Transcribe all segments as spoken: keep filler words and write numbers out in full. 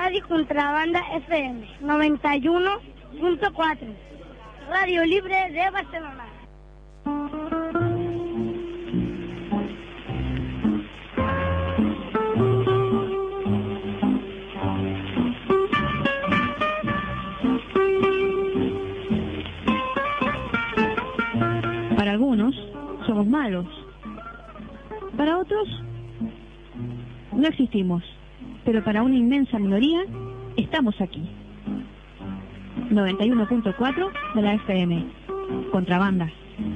Radio Contrabanda F M noventa y uno punto cuatro, Radio Libre de Barcelona. Para algunos somos malos, para otros no existimos, pero para una inmensa minoría estamos aquí. noventa y uno punto cuatro de la F M, Contrabanda.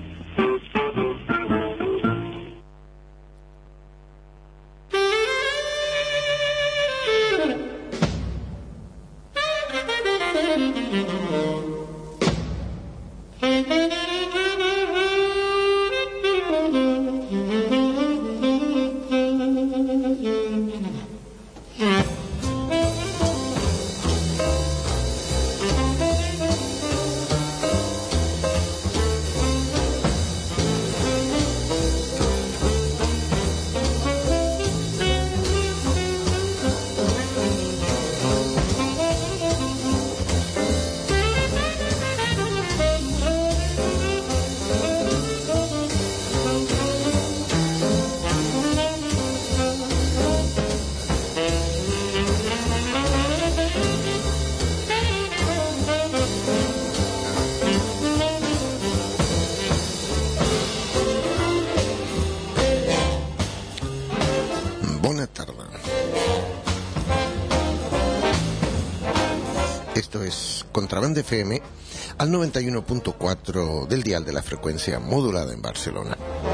Contrabanda F M al noventa y uno punto cuatro del dial de la frecuencia modulada en Barcelona.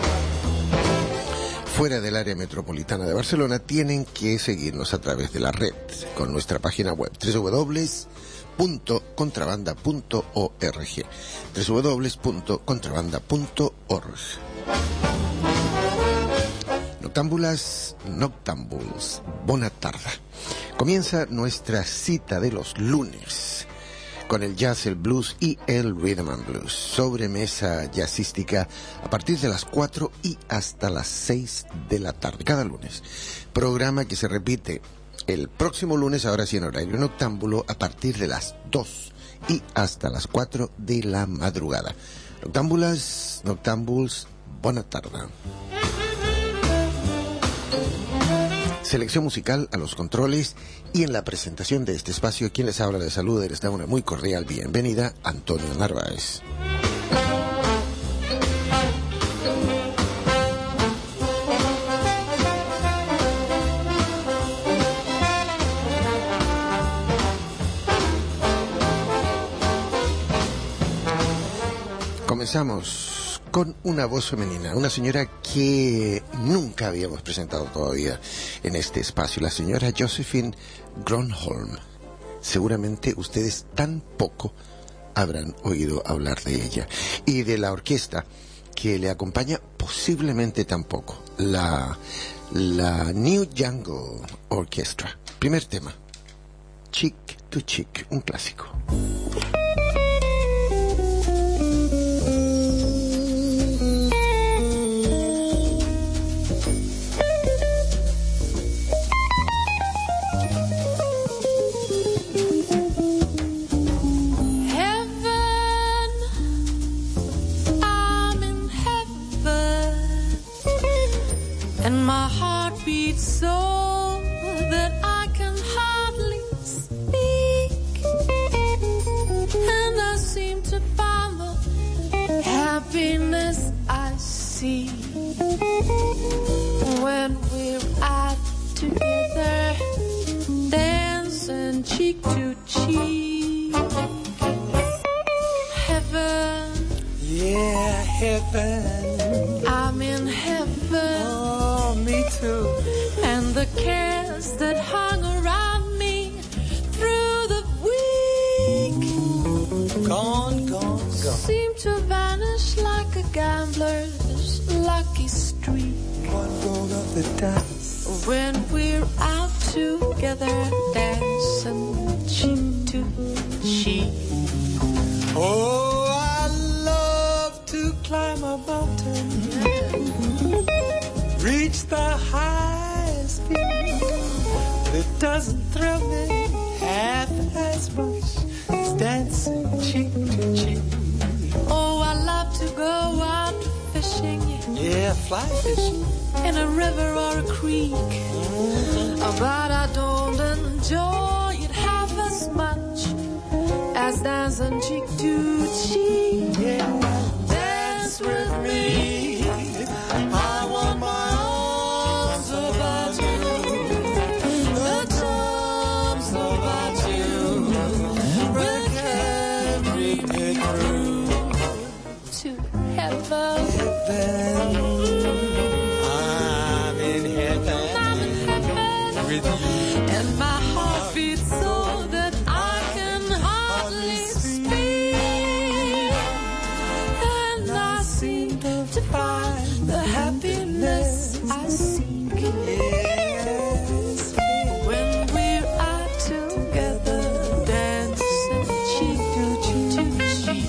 Fuera del área metropolitana de Barcelona tienen que seguirnos a través de la red con nuestra página web doble u doble u doble u punto contrabanda punto org doble u doble u doble u punto contrabanda punto org. Noctámbulas, noctámbuls, bona tarda. Comienza nuestra cita de los lunes con el jazz, el blues y el rhythm and blues. Sobremesa jazzística a partir de las cuatro y hasta las seis de la tarde, cada lunes. Programa que se repite el próximo lunes, ahora sí en horario noctámbulo, a partir de las dos y hasta las cuatro de la madrugada. Noctámbulas, noctámbuls, bona tarda. Selección musical a los controles y en la presentación de este espacio, quien les habla, les saluda y les da una muy cordial bienvenida, Antonio Narváez. Comenzamos con una voz femenina, una señora que nunca habíamos presentado todavía en este espacio, la señora Josephine Gronholm. Seguramente ustedes tampoco habrán oído hablar de ella. Y de la orquesta que le acompaña, posiblemente tampoco, la, la New Jungle Orchestra. Primer tema, Chick to Chick, un clásico. And my heart beats so that I can hardly speak, and I seem to find the happiness I see when we're out together, dancing cheek to cheek. Heaven, yeah, heaven, I'm in heaven. Oh, me too. And the cares that hung around me through the week, gone, gone, gone, seem to vanish like a gambler's lucky streak. One roll of the dice when we're out together, dancing cheek to cheek. Oh, I love to climb a mountain, reach the highest peak. It doesn't thrill me half as much as dancing cheek to cheek. Oh, I love to go out fishing. Yeah, fly fishing. In a river or a creek. Mm-hmm. But I don't enjoy it half as much as dancing cheek to cheek. Yeah, dance with me. I want my arms about you. The charms about you will carry me through to heaven. Heaven. I'm in heaven. I'm in heaven with you. And my heart beats so that I can hardly speak. And I seem to find the happiness I seek. Yes. When we're out together, dancing cheek to cheek.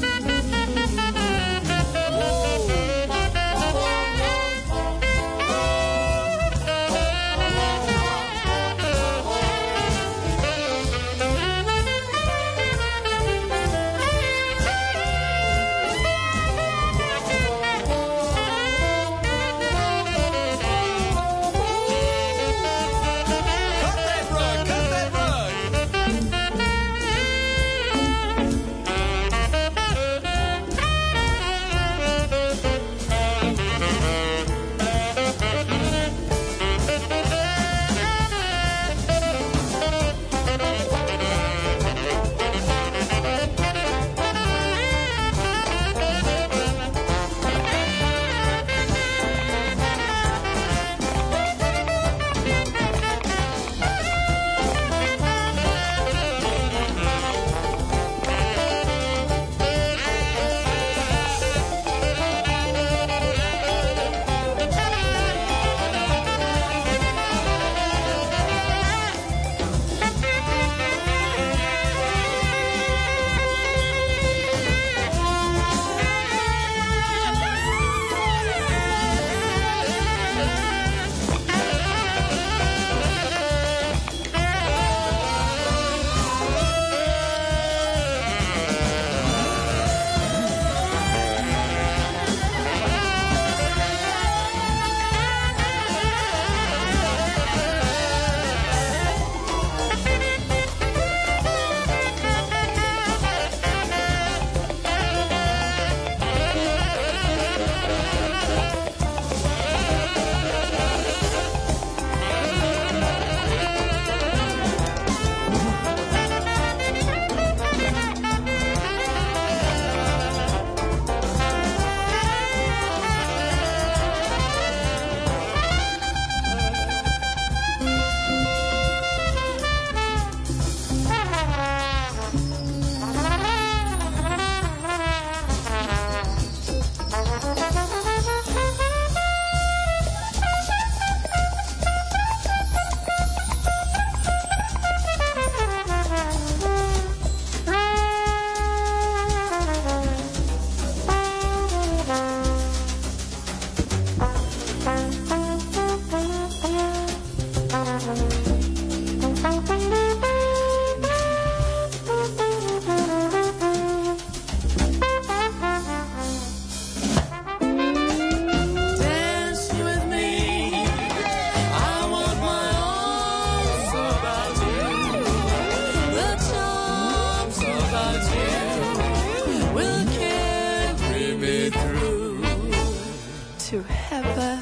To heaven.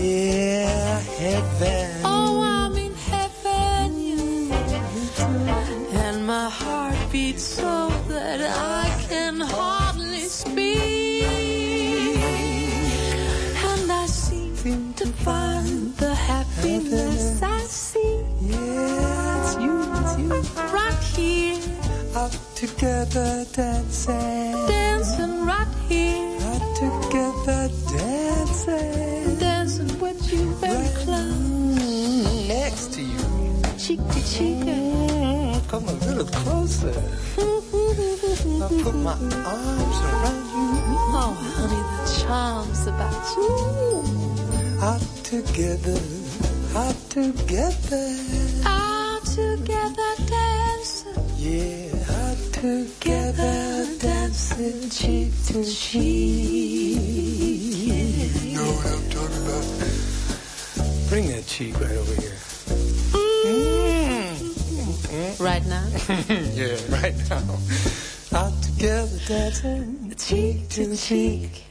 Yeah, heaven. Oh, I'm in heaven, yeah. And my heart beats so that I can hardly speak. And I seem to find the happiness I see. Yeah, it's you, it's you. Right here. Out together dancing. Dancing right here. Out together dancing. Dancing with you very right close. Next to you. Cheek to cheek. Mm, come a little closer. I'll put my arms around you. Oh, honey, the charms about you. Out together. Out together. Out together dancing. Yeah, out together, dancing cheek to cheek. You know what I'm talking about? Bring that cheek right over here. Mm. Right now? Yeah, right now. Out together, dancing cheek to cheek.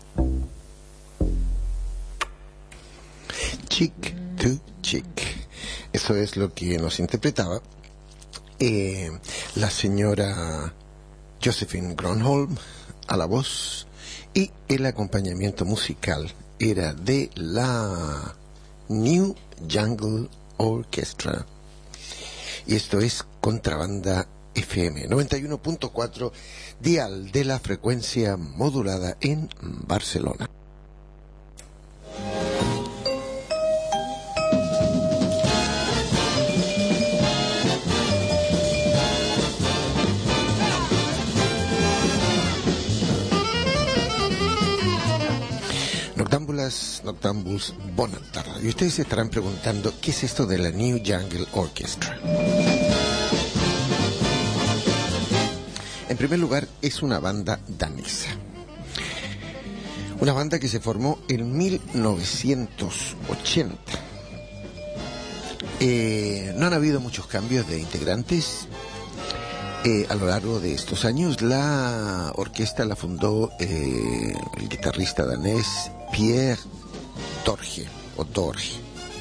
Chick to chick. Eso es lo que nos interpretaba eh, la señora Josephine Gronholm a la voz, y el acompañamiento musical era de la New Jungle Orchestra. Y esto es Contrabanda F M noventa y uno punto cuatro, dial de la frecuencia modulada en Barcelona. Noctámbulas, noctámbuls, bona tarda. Y ustedes se estarán preguntando, ¿qué es esto de la New Jungle Orchestra? En primer lugar, es una banda danesa. Una banda que se formó en mil novecientos ochenta. Eh, no han habido muchos cambios de integrantes eh, a lo largo de estos años. La orquesta la fundó eh, el guitarrista danés Pierre Torge, o Torge.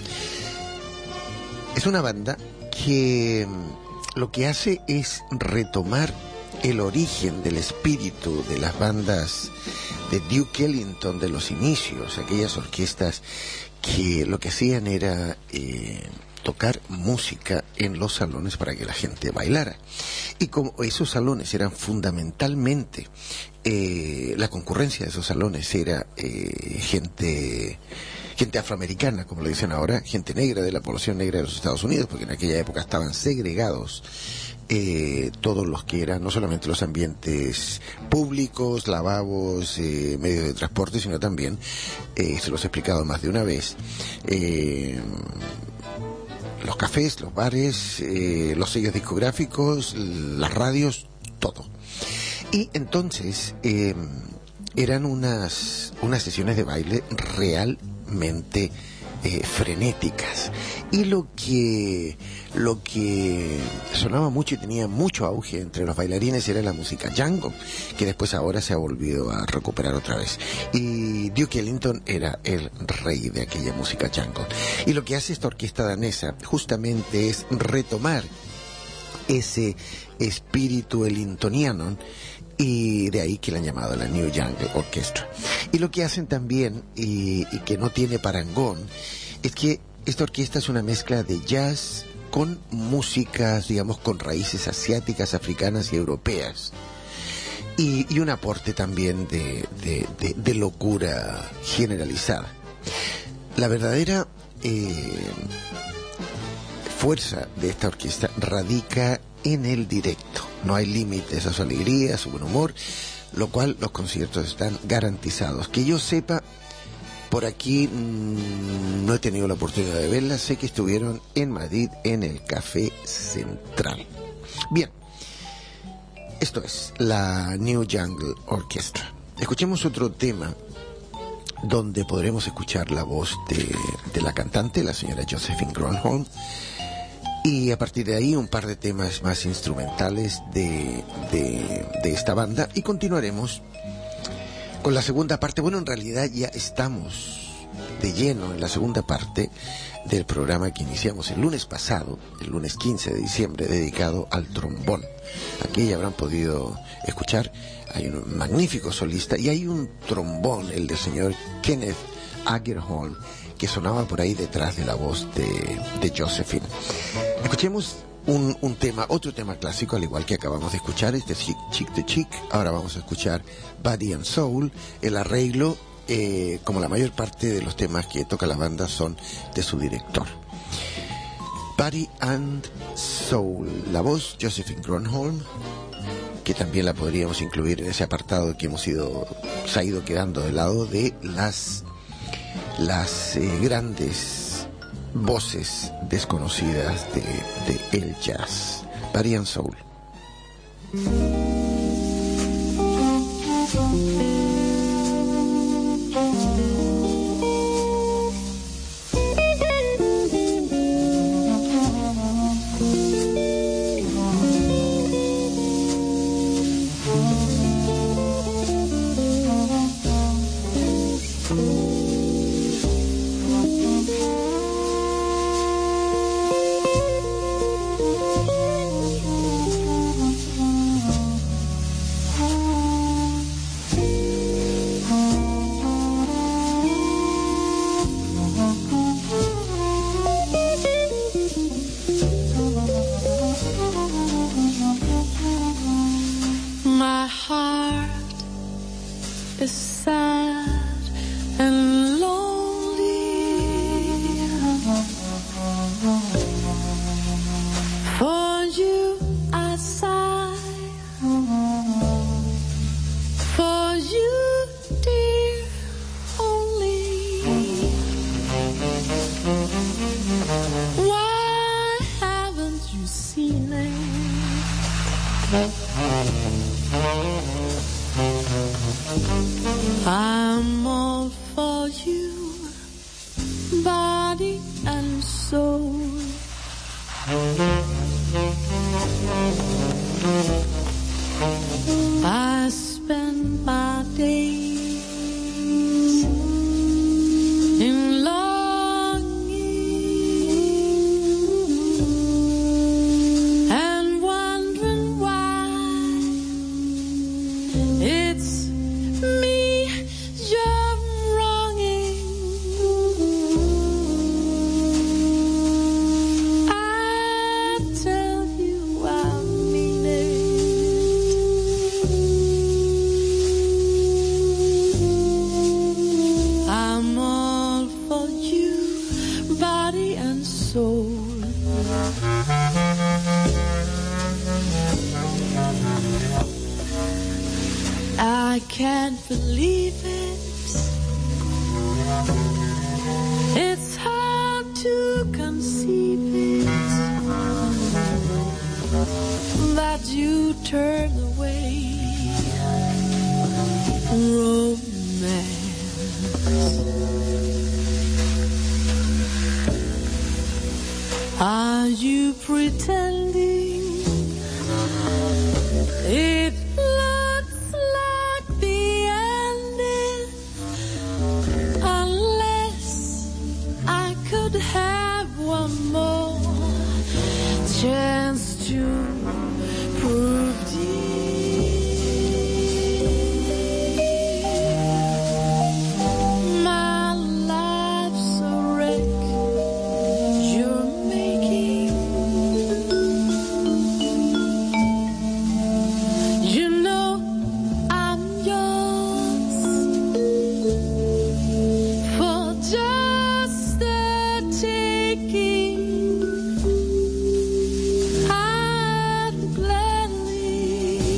Es una banda que lo que hace es retomar el origen del espíritu de las bandas de Duke Ellington de los inicios, aquellas orquestas que lo que hacían era eh, tocar música en los salones para que la gente bailara. Y como esos salones eran fundamentalmente, eh, la concurrencia de esos salones era eh, gente gente afroamericana, como le dicen ahora, gente negra, de la población negra de los Estados Unidos, porque en aquella época estaban segregados eh, todos los que eran, no solamente los ambientes públicos, lavabos, eh, medios de transporte, sino también, eh, se los he explicado más de una vez, eh, los cafés, los bares, eh, los sellos discográficos, las radios, todo. Y entonces eh, eran unas, unas sesiones de baile realmente eh, frenéticas. Y lo que, lo que sonaba mucho y tenía mucho auge entre los bailarines era la música Django, que después ahora se ha volvido a recuperar otra vez. Y Duke Ellington era el rey de aquella música Django. Y lo que hace esta orquesta danesa justamente es retomar ese espíritu ellingtoniano, y de ahí que la han llamado la New Jungle Orchestra. Y lo que hacen también, y, y que no tiene parangón, es que esta orquesta es una mezcla de jazz con músicas, digamos, con raíces asiáticas, africanas y europeas. Y, y un aporte también de, de, de, de locura generalizada. La verdadera eh, fuerza de esta orquesta radica en el directo. No hay límites a su alegría, a su buen humor, lo cual los conciertos están garantizados. Que yo sepa, por aquí mmm, no he tenido la oportunidad de verlas. Sé que estuvieron en Madrid en el Café Central. Bien, esto es la New Jungle Orchestra. Escuchemos otro tema donde podremos escuchar la voz de, de la cantante, la señora Josephine Gronholm, y a partir de ahí un par de temas más instrumentales de, de, de esta banda, y continuaremos con la segunda parte. Bueno, en realidad ya estamos de lleno en la segunda parte del programa que iniciamos el lunes pasado, el lunes quince de diciembre, dedicado al trombón. Aquí ya habrán podido escuchar, hay un magnífico solista y hay un trombón, el del señor Kenneth Agerholm, que sonaba por ahí detrás de la voz de, de Josephine. Escuchemos un, un tema, otro tema clásico, al igual que acabamos de escuchar, este es Chick to Chick. Ahora vamos a escuchar Body and Soul. El arreglo, eh, como la mayor parte de los temas que toca la banda, son de su director. Body and Soul. La voz, Josephine Gronholm, que también la podríamos incluir en ese apartado que hemos ido, se ha ido quedando del lado de las las eh, grandes voces desconocidas de, de el jazz. Body and Soul. My heart is sad and lonely. For you I sigh, for you, dear, only. Why haven't you seen it? I'm all for you, body and soul. I spend my days in longing and wondering why it's me you're wronging. I tell you I mean it. I'm all for you, body and soul. I can't believe it. It's hard to conceive it that you turn away romance. Are you pretending it looks like the ending? Unless I could have one more chance to prove dear, my life's a wreck you're making. You know I'm yours for just the taking. I'd gladly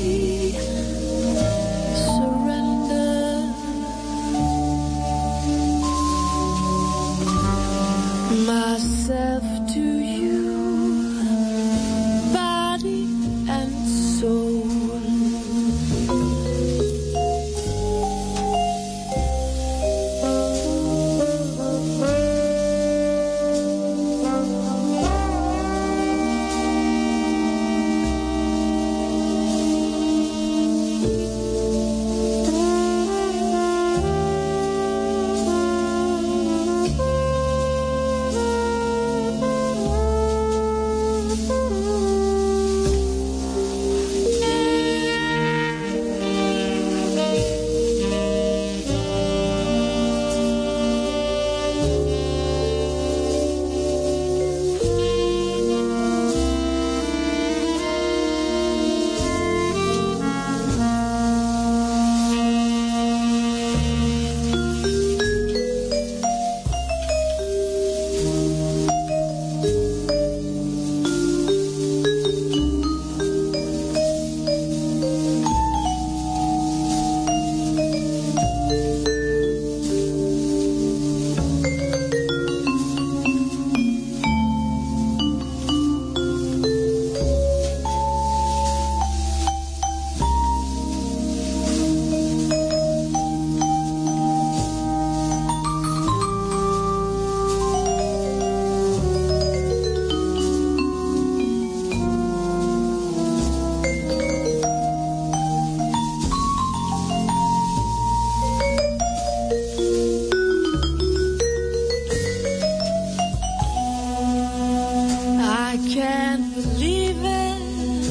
can't believe it.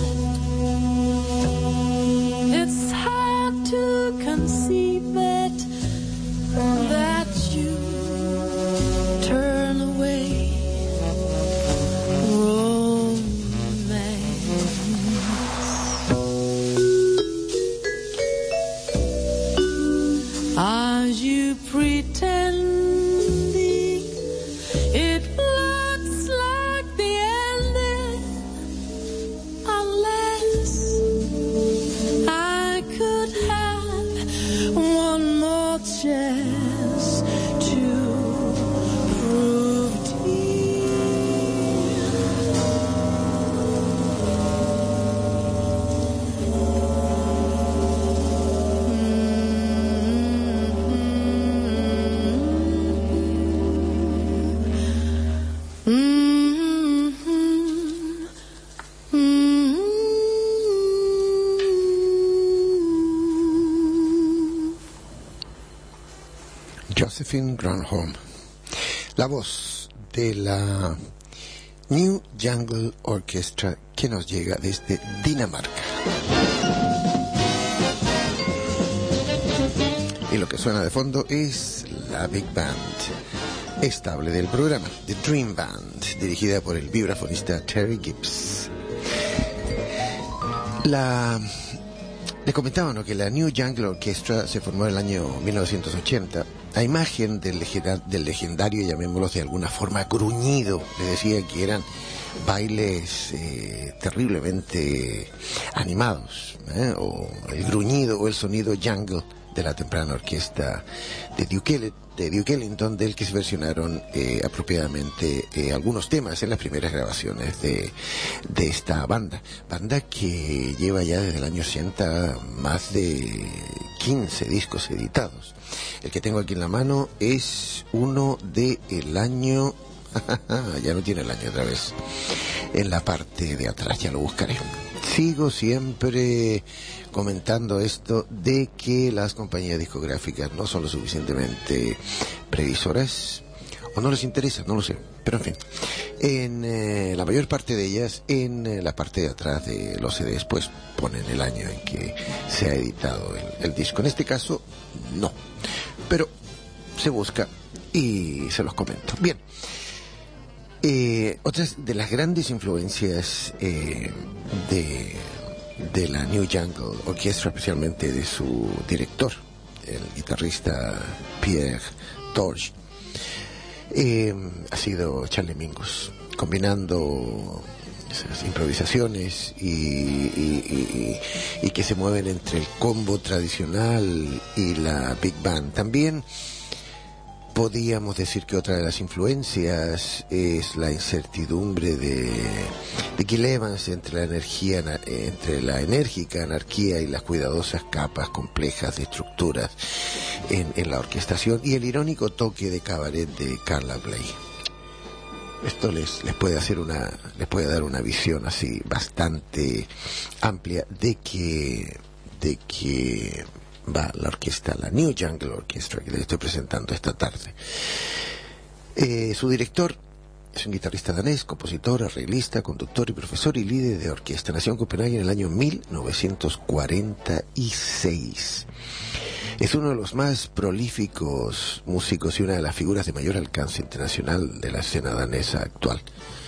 It's hard to conceive it that you turn away romance. Are you pretending it looks like the ending? Unless I could have one more chance to prove Josephine Granholm, la voz de la New Jungle Orchestra que nos llega desde Dinamarca. Y lo que suena de fondo es la Big Band estable del programa, The Dream Band, dirigida por el vibrafonista Terry Gibbs. La... Les comentaba, ¿no?, que la New Jungle Orchestra se formó en el año mil novecientos ochenta a imagen del, legendar, del legendario, llamémoslo de alguna forma, gruñido. Les decía que eran bailes eh, terriblemente animados, ¿eh? O el gruñido o el sonido jungle de la temprana orquesta de Duke, de Duke Ellington, del que se versionaron eh, apropiadamente eh, algunos temas en las primeras grabaciones de, de esta banda. Banda que lleva ya desde el año ochenta más de quince discos editados. El que tengo aquí en la mano es uno del año... ya no tiene el año otra vez. En la parte de atrás, ya lo buscaré. Sigo siempre comentando esto de que las compañías discográficas no son lo suficientemente previsoras, o no les interesa, no lo sé, pero en fin, en eh, la mayor parte de ellas, en eh, la parte de atrás de los C Ds, pues ponen el año en que se ha editado el, el disco. En este caso, no, pero se busca y se los comento. Bien. Eh, otras de las grandes influencias eh, de, de la New Jungle Orchestra, especialmente de su director, el guitarrista Pierre Torge, eh, ha sido Charlie Mingus, combinando esas improvisaciones y, y, y, y que se mueven entre el combo tradicional y la Big Band. También podríamos decir que otra de las influencias es la incertidumbre de, de Gil Evans entre la energía, entre la enérgica anarquía y las cuidadosas capas complejas de estructuras en, en la orquestación, y el irónico toque de cabaret de Carla Bley. Esto les, les puede hacer una, les puede dar una visión así bastante amplia de que, de que va la orquesta, la New Jungle Orchestra, que les estoy presentando esta tarde. Eh, su director es un guitarrista danés, compositor, arreglista, conductor y profesor y líder de orquesta. Nació en Copenhague en el año mil novecientos cuarenta y seis. Es uno de los más prolíficos músicos y una de las figuras de mayor alcance internacional de la escena danesa actual.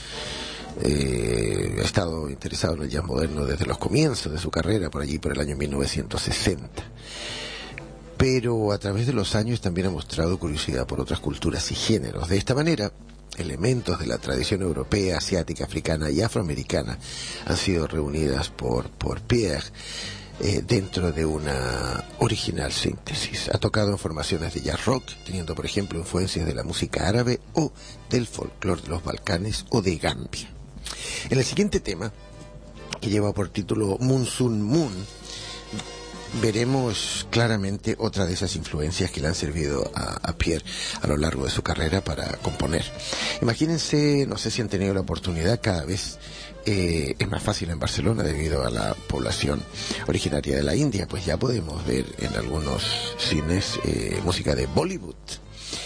Eh, ha estado interesado en el jazz moderno desde los comienzos de su carrera, por allí por el año mil novecientos sesenta. Pero a través de los años también ha mostrado curiosidad por otras culturas y géneros. De esta manera, elementos de la tradición europea, asiática, africana y afroamericana han sido reunidas por, por Pierre eh, dentro de una original síntesis. Ha tocado en formaciones de jazz rock, teniendo por ejemplo influencias de la música árabe o del folclore de los Balcanes o de Gambia. En el siguiente tema, que lleva por título Moon Sun Moon, veremos claramente otra de esas influencias que le han servido a, a Pierre a lo largo de su carrera para componer. Imagínense, no sé si han tenido la oportunidad, cada vez eh, es más fácil en Barcelona debido a la población originaria de la India, pues ya podemos ver en algunos cines eh, música de Bollywood.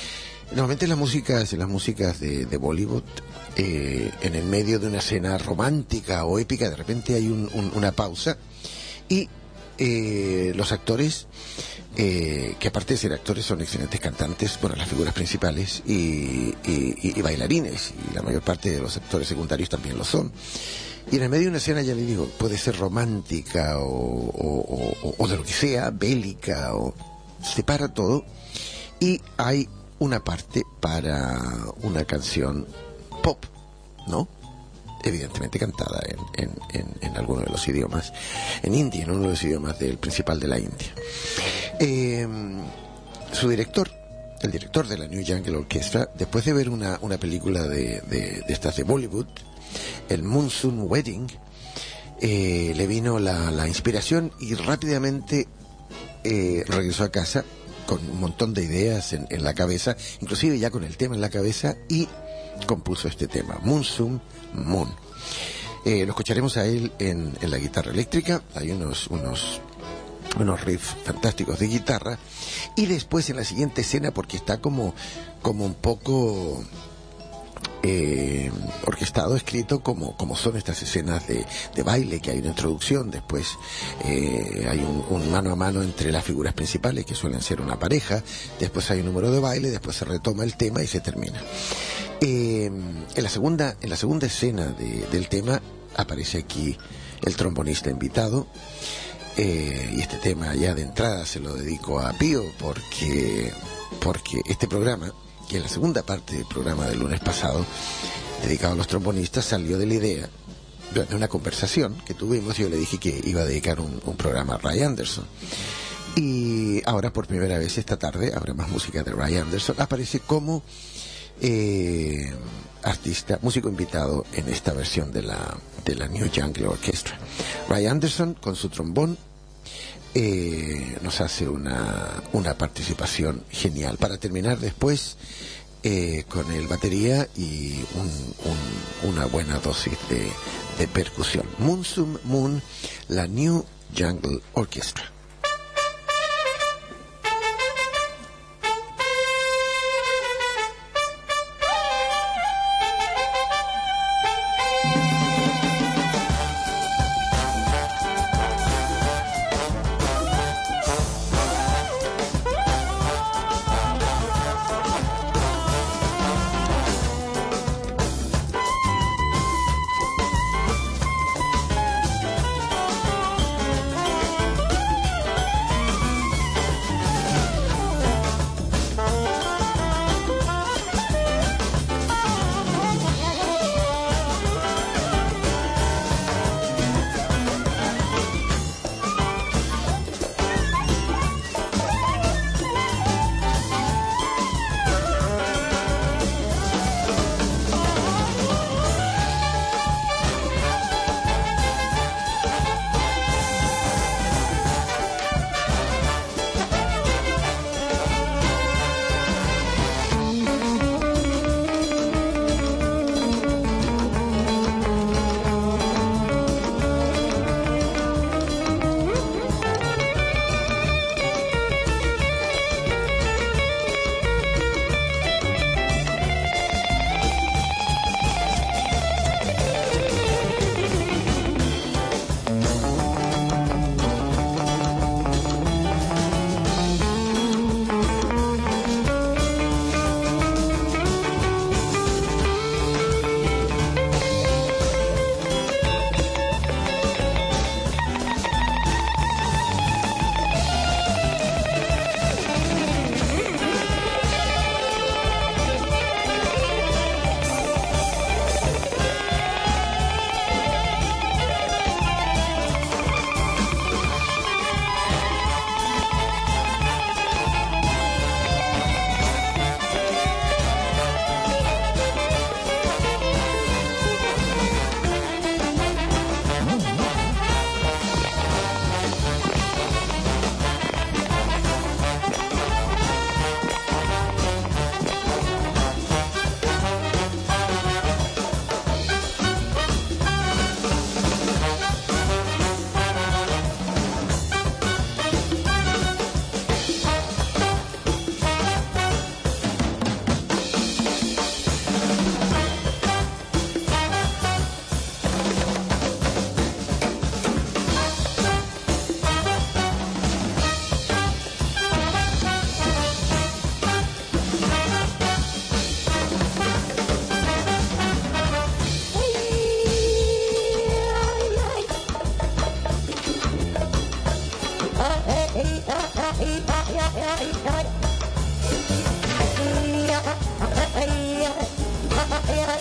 Normalmente las músicas, las músicas de, de Bollywood, eh, en el medio de una escena romántica o épica, de repente hay un, un, una pausa y eh, los actores, eh, que aparte de ser actores son excelentes cantantes, bueno, las figuras principales y, y, y bailarines, y la mayor parte de los actores secundarios también lo son. Y en el medio de una escena, ya le digo, puede ser romántica o, o, o, o de lo que sea, bélica, o se para todo y hay una parte para una canción pop, ¿no? Evidentemente cantada en, en, en, en alguno de los idiomas, en hindi, en uno de los idiomas del principal de la India. Eh, su director, el director de la New Jungle Orchestra, después de ver una, una película de, de, de estas de Bollywood, el Monsoon Wedding, eh, le vino la, la inspiración y rápidamente eh, regresó a casa con un montón de ideas en, en la cabeza, inclusive ya con el tema en la cabeza, y compuso este tema, Monsoon Moon. Eh, lo escucharemos a él en, en la guitarra eléctrica, hay unos, unos, unos riffs fantásticos de guitarra, y después en la siguiente escena, porque está como, como un poco... Eh, orquestado, escrito como, como son estas escenas de, de baile, que hay una introducción, después eh, hay un, un mano a mano entre las figuras principales, que suelen ser una pareja, después hay un número de baile, después se retoma el tema y se termina. Eh, en la segunda, en la segunda escena de, del tema aparece aquí el trombonista invitado, eh, y este tema ya de entrada se lo dedico a Pío, porque, porque este programa, que en la segunda parte del programa del lunes pasado, dedicado a los trombonistas, salió de la idea, de una conversación que tuvimos. Yo le dije que iba a dedicar un, un programa a Ray Anderson. Y ahora, por primera vez esta tarde, habrá más música de Ray Anderson. Aparece como eh, artista, músico invitado en esta versión de la, de la New Jungle Orchestra. Ray Anderson, con su trombón, Eh, nos hace una, una participación genial, para terminar después eh, con el batería y un, un, una buena dosis de, de percusión. Monsoon Moon, la New Jungle Orchestra.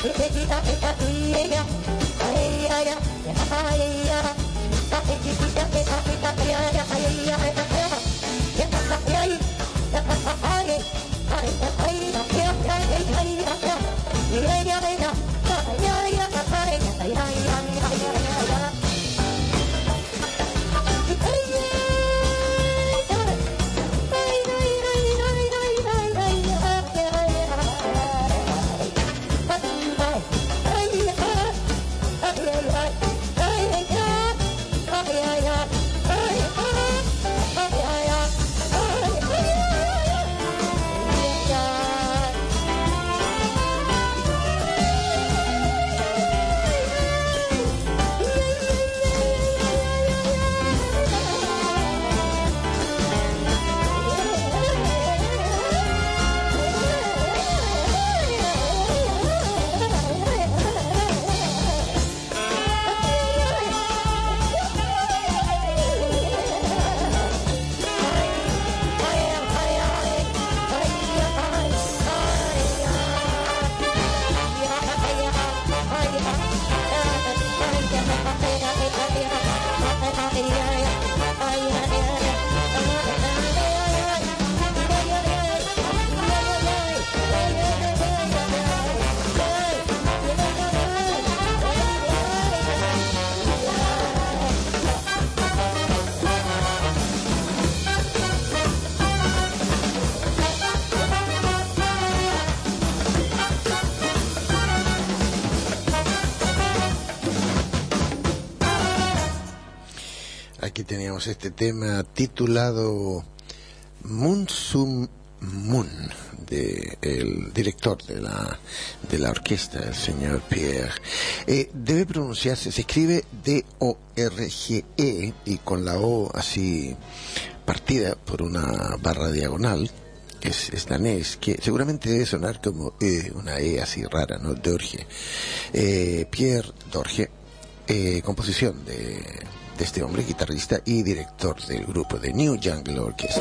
Aquí teníamos este tema titulado Moon Sum Moon, de el director de la de la orquesta, el señor Pierre. Eh, debe pronunciarse, se escribe D O R G E y con la O así partida por una barra diagonal. Es, es danés, que seguramente debe sonar como eh, una E así rara, ¿no? Dorje. Eh, Pierre Dorje, eh, composición de, de este hombre, guitarrista y director del grupo de New Jungle Orchestra.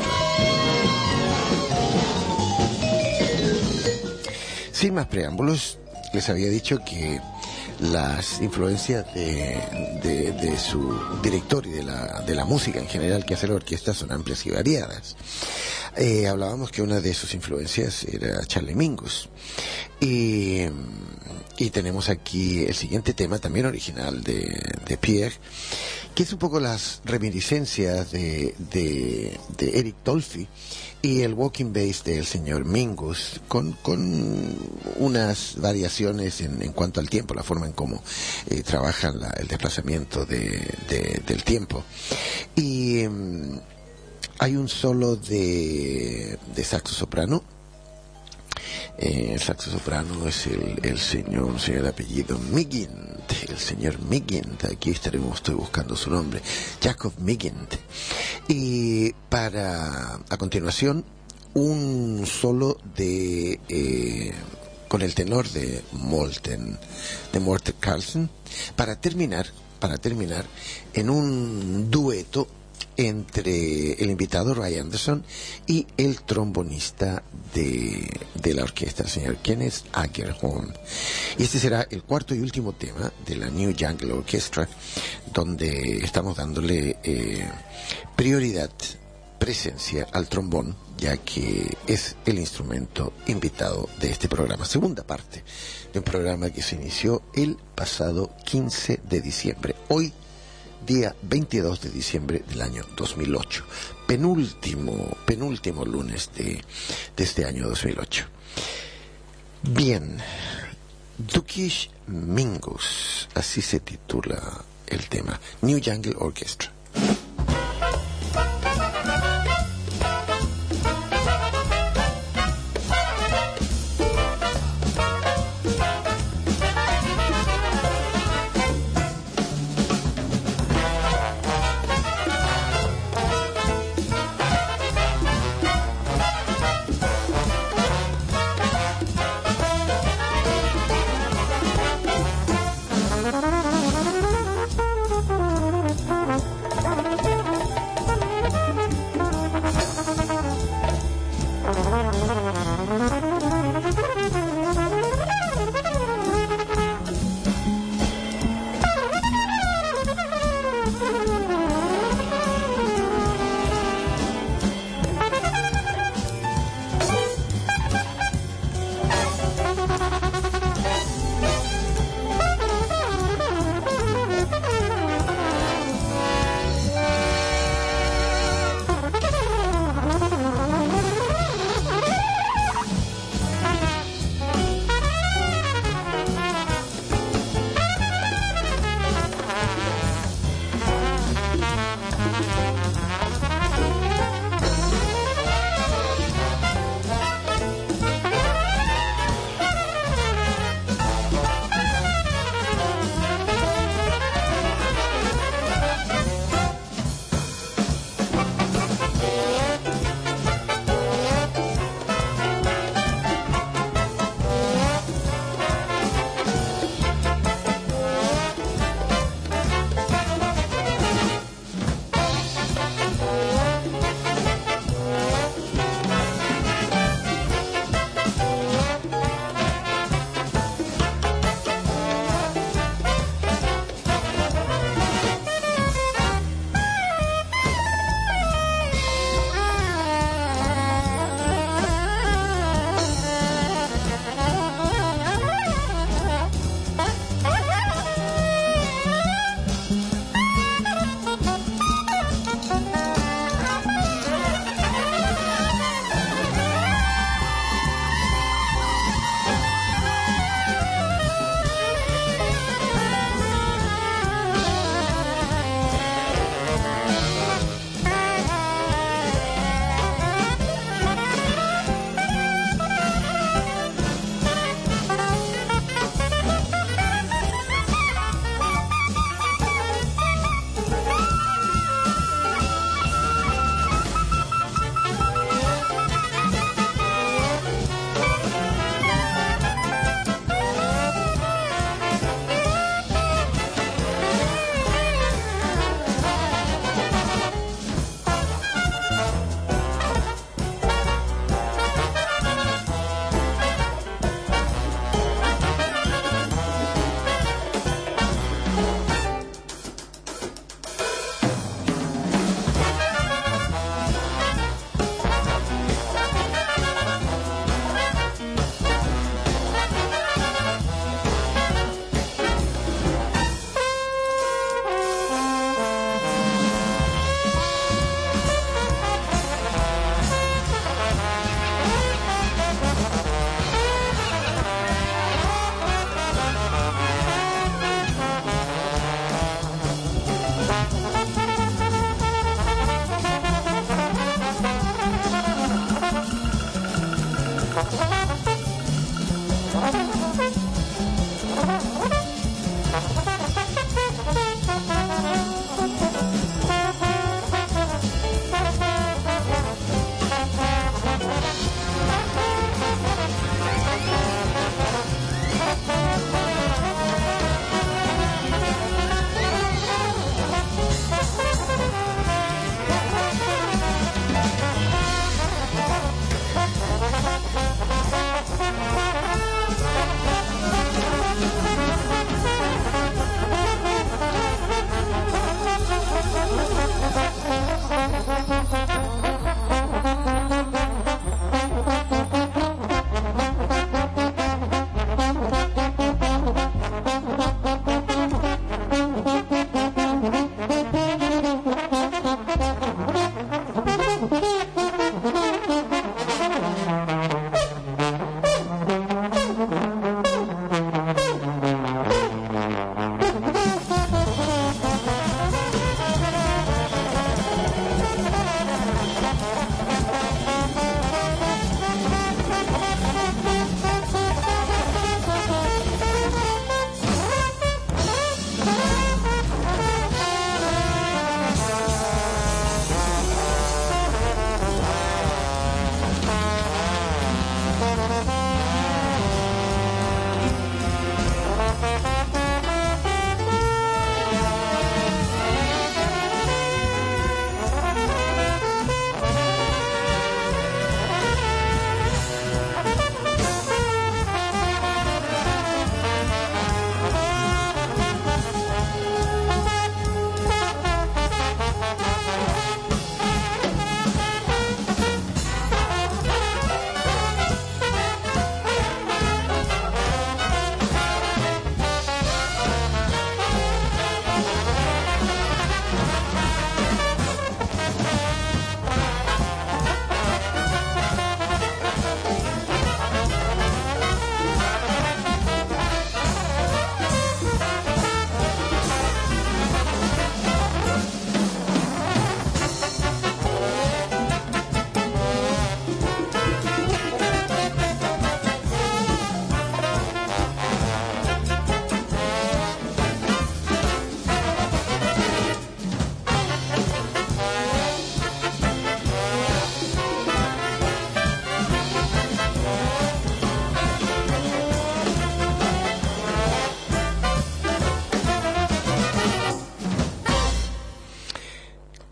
Sin más preámbulos, les había dicho que las influencias de, de, de su director y de la, de la música en general que hace la orquesta son amplias y variadas. Eh, hablábamos que una de sus influencias era Charlie Mingus. Y, y tenemos aquí el siguiente tema, también original de, de Pierre, que es un poco las reminiscencias de, de, de Eric Dolphy y el walking bass del señor Mingus, con, con unas variaciones en, en cuanto al tiempo, la forma en cómo eh, trabajan la, el desplazamiento de, de, del tiempo. Y um, hay un solo de, de saxo soprano. Eh, el saxo soprano es el, el señor, un señor de apellido Migint, el señor Migint, aquí estaremos, estoy buscando su nombre, Jacob Migint. Y para, a continuación, un solo de, eh, con el tenor de Morten, de Morten Carlsen, para terminar, para terminar, en un dueto entre el invitado Ray Anderson y el trombonista de, de la orquesta, el señor Kenneth Agerholm. Y este será el cuarto y último tema de la New Jungle Orchestra, donde estamos dándole eh, prioridad, presencia al trombón, ya que es el instrumento invitado de este programa. Segunda parte de un programa que se inició el pasado quince de diciembre. Hoy, día veintidós de diciembre del año dos mil ocho, penúltimo, penúltimo lunes de, de este año dos mil ocho. Bien, Dukish Mingus, así se titula el tema, New Jungle Orchestra.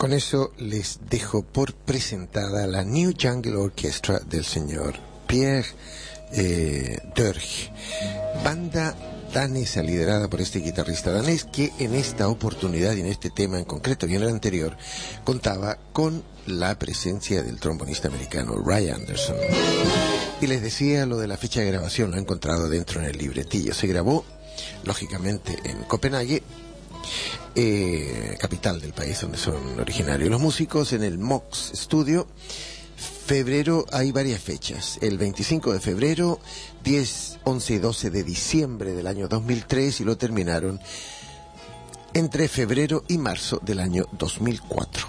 Con eso les dejo por presentada la New Jungle Orchestra del señor Pierre eh, Derg, banda danesa liderada por este guitarrista danés que en esta oportunidad y en este tema en concreto y en el anterior contaba con la presencia del trombonista americano Ray Anderson. Y les decía lo de la fecha de grabación, lo he encontrado dentro en el libretillo. Se grabó lógicamente en Copenhague, eh, capital del país donde son originarios los músicos, en el Mox Studio. Febrero, hay varias fechas: el veinticinco de febrero, diez, once y doce de diciembre del año dos mil tres, y lo terminaron entre febrero y marzo del año dos mil cuatro.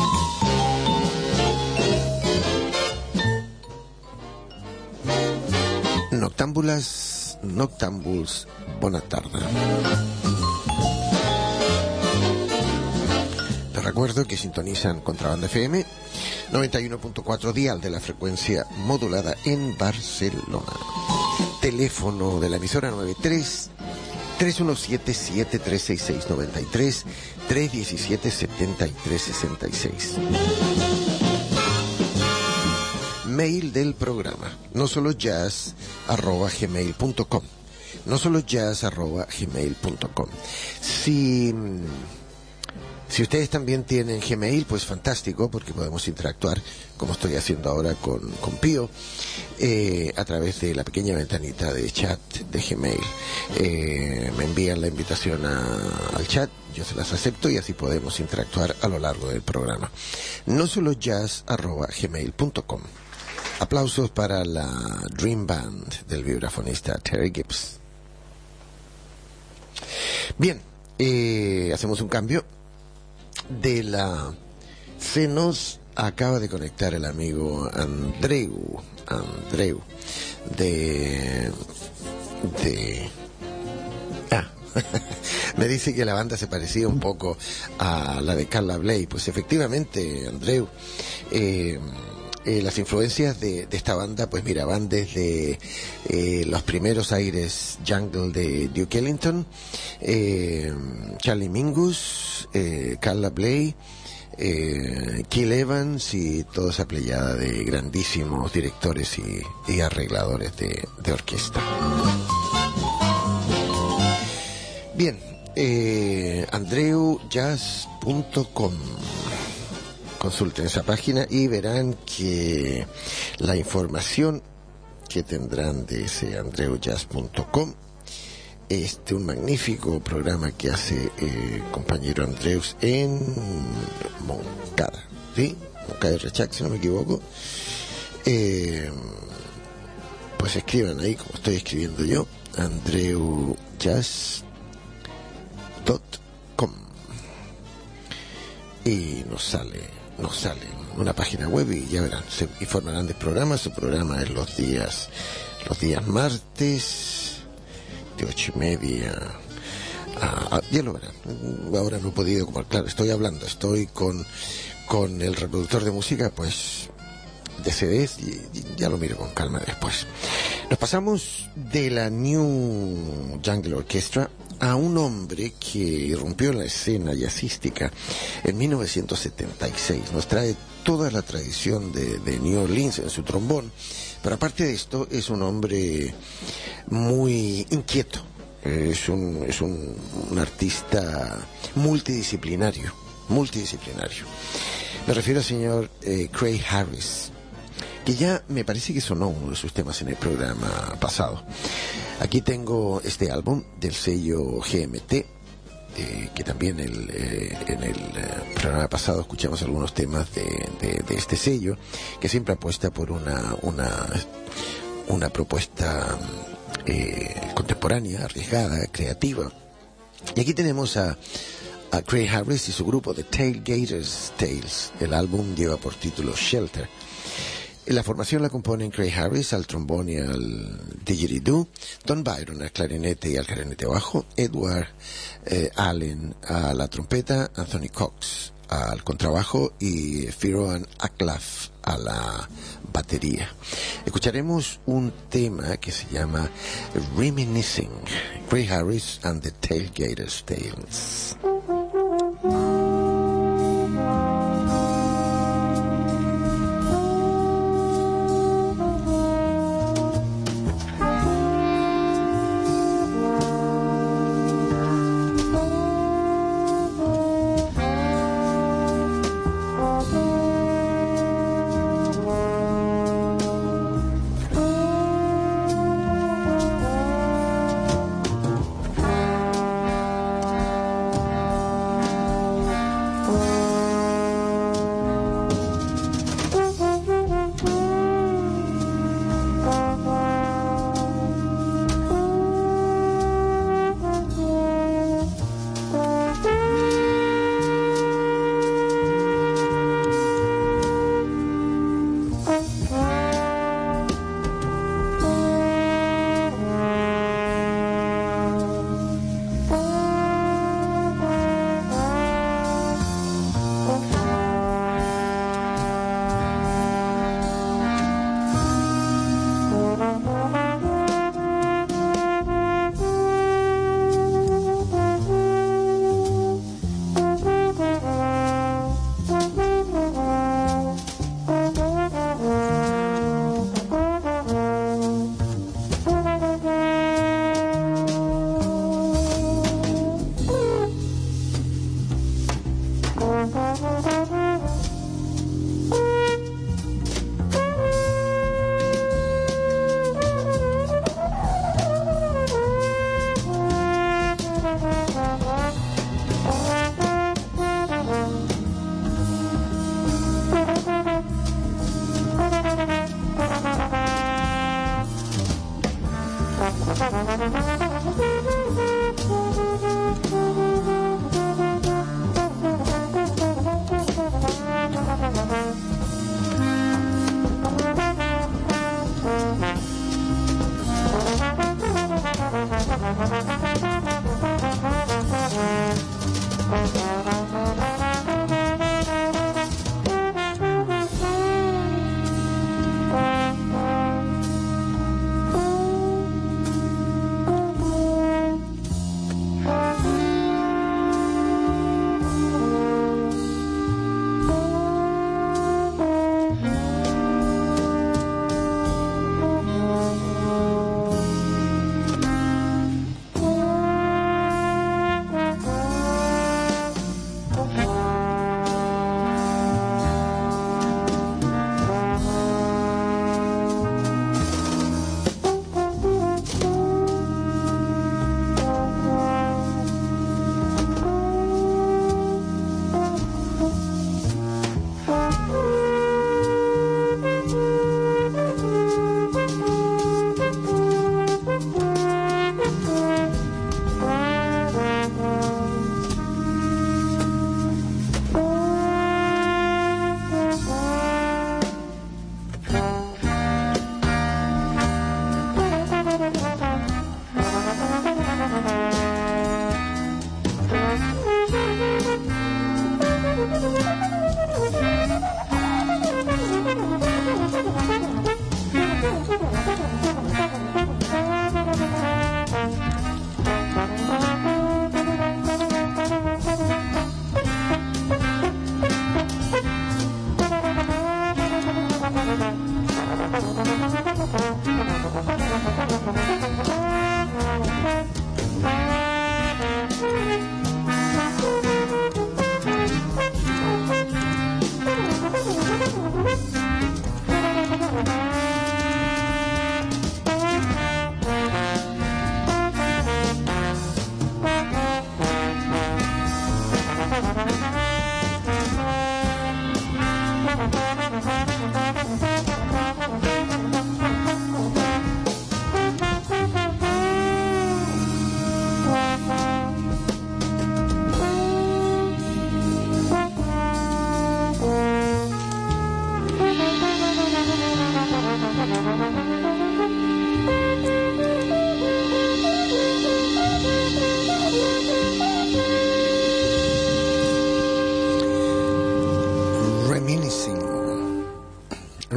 Noctámbulas, Noctambuls, buena tarde. Les recuerdo que sintonizan Contrabanda F M noventa y uno punto cuatro dial de la frecuencia modulada en Barcelona. Teléfono de la emisora noventa y tres, trescientos diecisiete, setenta y tres sesenta y seis noventa y tres, trescientos diecisiete, setenta y tres sesenta y seis. Mail del programa, no solo jazz arroba gmail punto com, no solo jazz arroba gmail punto com. Si, si ustedes también tienen Gmail, pues fantástico, porque podemos interactuar, como estoy haciendo ahora con, con Pío, eh, a través de la pequeña ventanita de chat de Gmail. Eh, me envían la invitación a, al chat, yo se las acepto y así podemos interactuar a lo largo del programa. No solo jazz arroba gmail punto com. Aplausos para la Dream Band del vibrafonista Terry Gibbs. Bien, eh, hacemos un cambio. De la... Se nos acaba de conectar el amigo Andreu, Andreu, de... de... Ah, me dice que la banda se parecía un poco a la de Carla Bley. Pues efectivamente, Andreu, eh... Eh, las influencias de, de esta banda, pues mira, van desde eh, los primeros aires jungle de Duke Ellington, eh, Charlie Mingus, eh, Carla Bley, eh, Gil Evans y toda esa pleyada de grandísimos directores y, y arregladores de, de orquesta. Bien, eh, andreu jazz punto com. Consulten esa página y verán que la información que tendrán de ese andreu jazz punto com es de un magnífico programa que hace el eh, compañero Andreus en Moncada, ¿sí? Moncada de Rechac, si no me equivoco. Eh, pues escriban ahí, como estoy escribiendo yo, andreu jazz punto com, y nos sale nos sale una página web y ya verán, se informarán del programa. Su programa es los días los días martes de ocho y media a, a, ya lo verán. Ahora no he podido, como claro, estoy hablando, estoy con con el reproductor de música, pues de C Ds, y, y ya lo miro con calma después. Nos pasamos de la New Jungle Orchestra a un hombre que irrumpió en la escena jazzística en mil novecientos setenta y seis. Nos trae toda la tradición de, de New Orleans en su trombón, pero aparte de esto es un hombre muy inquieto. Es un, es un, un artista multidisciplinario, multidisciplinario. Me refiero al señor eh, Craig Harris, que ya me parece que sonó uno de sus temas en el programa pasado. Aquí tengo este álbum del sello G M T, eh, que también el, eh, en el eh, programa pasado escuchamos algunos temas de, de, de este sello, que siempre apuesta por una una, una propuesta eh, contemporánea, arriesgada, creativa. Y aquí tenemos a, a Craig Harris y su grupo The Tailgaters Tales. El álbum lleva por título Shelter. La formación la componen Craig Harris al trombón y al didgeridoo, Don Byron al clarinete y al clarinete bajo, Edward eh, Allen a la trompeta, Anthony Cox al contrabajo y Firoan Aklaf a la batería. Escucharemos un tema que se llama Reminiscing, Craig Harris and the Tailgaters Tales.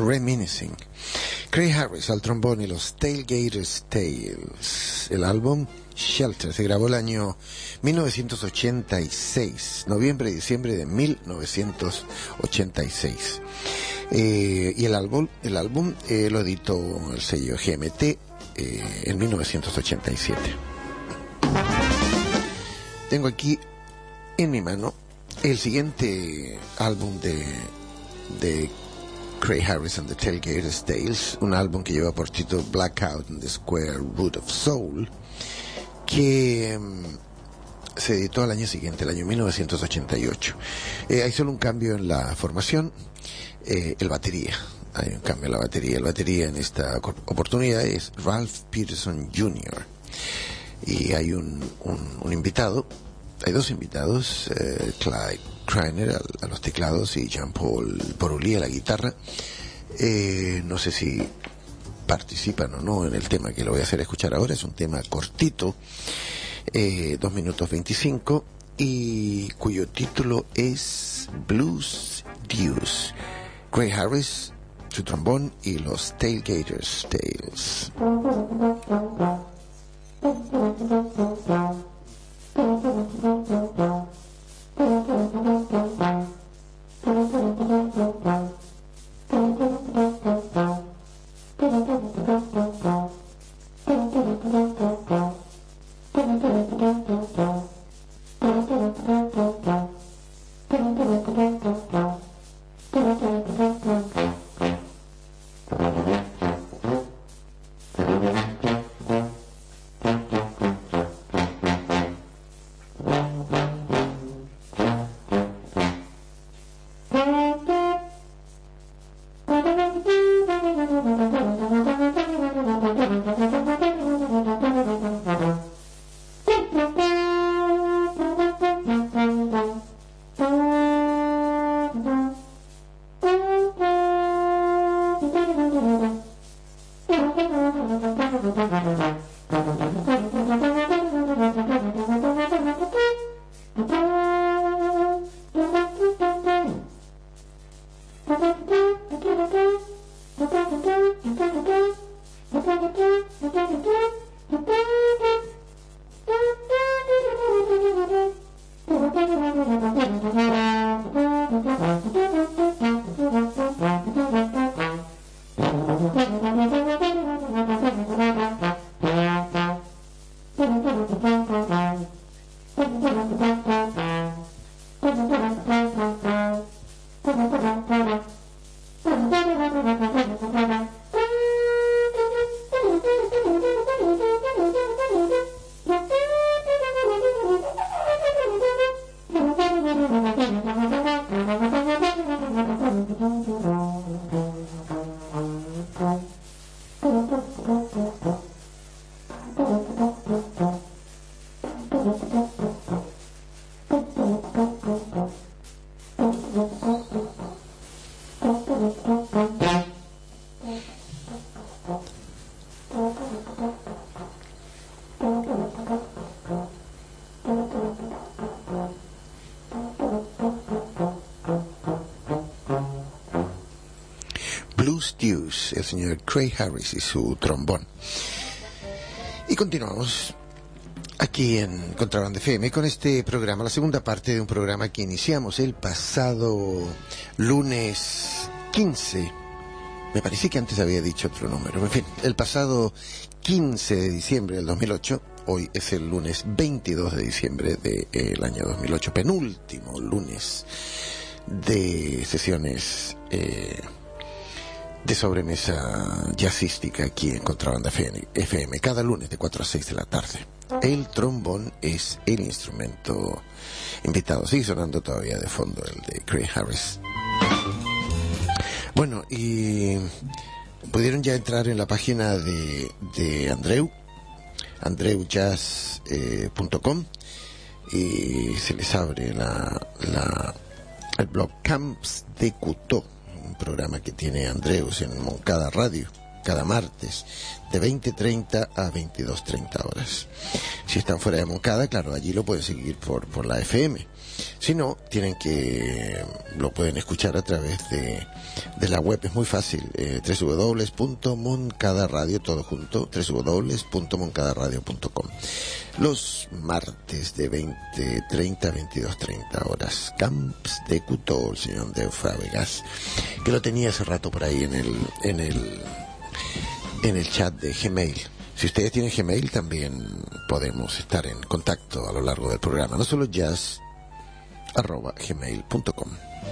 Reminiscing. Craig Harris al trombón y los Tailgaters Tales. El álbum Shelter se grabó el año mil novecientos ochenta y seis, noviembre y diciembre de mil novecientos ochenta y seis. Eh, y el álbum, el álbum eh, lo editó el sello G M T eh, en mil novecientos ochenta y siete. Tengo aquí en mi mano el siguiente álbum de, de Craig Harris and the Tailgaters Tales, un álbum que lleva por título Blackout in the Square Root of Soul, que um, se editó al año siguiente, el año mil novecientos ochenta y ocho. Eh, hay solo un cambio en la formación, eh, el batería. Hay un cambio en la batería. El batería en esta oportunidad es Ralph Peterson junior Y hay un, un, un invitado, hay dos invitados, eh, Clyde Kreiner a, a los teclados y Jean-Paul Borulli a la guitarra. Eh, no sé si participan o no en el tema que lo voy a hacer escuchar ahora. Es un tema cortito, eh, dos minutos veinticinco, y cuyo título es Blues Deuce. Craig Harris, su trombón, y los Tailgaters Tales. El señor Craig Harris y su trombón. Y continuamos aquí en Contrabanda F M con este programa, la segunda parte de un programa que iniciamos el pasado lunes quince. Me parece que antes había dicho otro número. En fin, el pasado quince de diciembre del dos mil ocho. Hoy es el lunes veintidós de diciembre del año dos mil ocho, penúltimo lunes de sesiones eh, de sobremesa jazzística aquí en Contrabanda F M, cada lunes de cuatro a seis de la tarde. El trombón es el instrumento invitado. Sigue sonando todavía de fondo el de Craig Harris. Bueno, y pudieron ya entrar en la página de, de Andreu, andreu jazz punto com, y se les abre la, la, el blog Camps de Cousteau, un programa que tiene Andreus en Moncada Radio, cada martes de veinte treinta a veintidós treinta horas. Si están fuera de Moncada, claro, allí lo pueden seguir por, por la F M. Si no, tienen que lo pueden escuchar a través de, de la web. Es muy fácil, eh, doble u doble u doble u punto moncadaradio, todo junto, doble u doble u doble u punto moncadaradio punto com. Los martes de veinte treinta a veintidós treinta horas. Camps de Cutó, el señor de Fábregas, que lo tenía hace rato por ahí en el en el en el chat de Gmail. Si ustedes tienen Gmail, también podemos estar en contacto a lo largo del programa. No solo jazz arroba gmail punto com.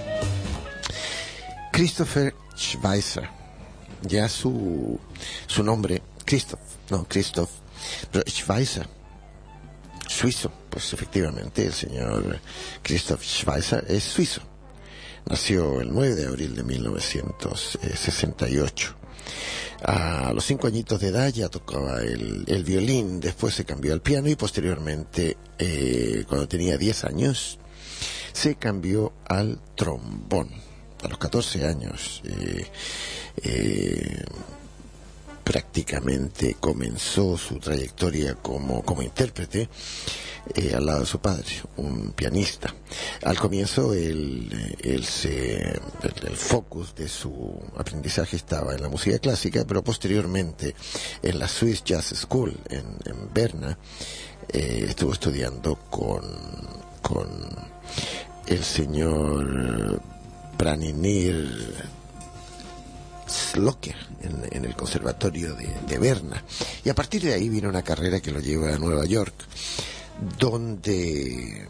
Christopher Schweizer, ya su su nombre, Christoph, no, Christoph, pero Schweizer, suizo, pues efectivamente el señor Christoph Schweizer es suizo. Nació el nueve de abril de mil novecientos sesenta y ocho. A los cinco añitos de edad ya tocaba el, el violín, después se cambió al piano y posteriormente, eh, cuando tenía diez años, se cambió al trombón. A los catorce años eh, eh, prácticamente comenzó su trayectoria como, como intérprete eh, al lado de su padre, un pianista. Al comienzo el, el, se, el, el focus de su aprendizaje estaba en la música clásica, pero posteriormente en la Swiss Jazz School en, en Berna eh, estuvo estudiando con, con el señor Branimir Sloker en, en el conservatorio de, de Berna, y a partir de ahí vino una carrera que lo lleva a Nueva York, donde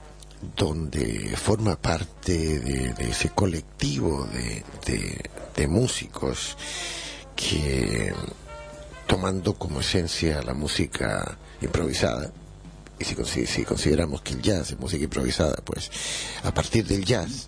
donde forma parte de, de ese colectivo de, de, de músicos que, tomando como esencia la música improvisada, y si, si consideramos que el jazz es música improvisada, pues a partir del jazz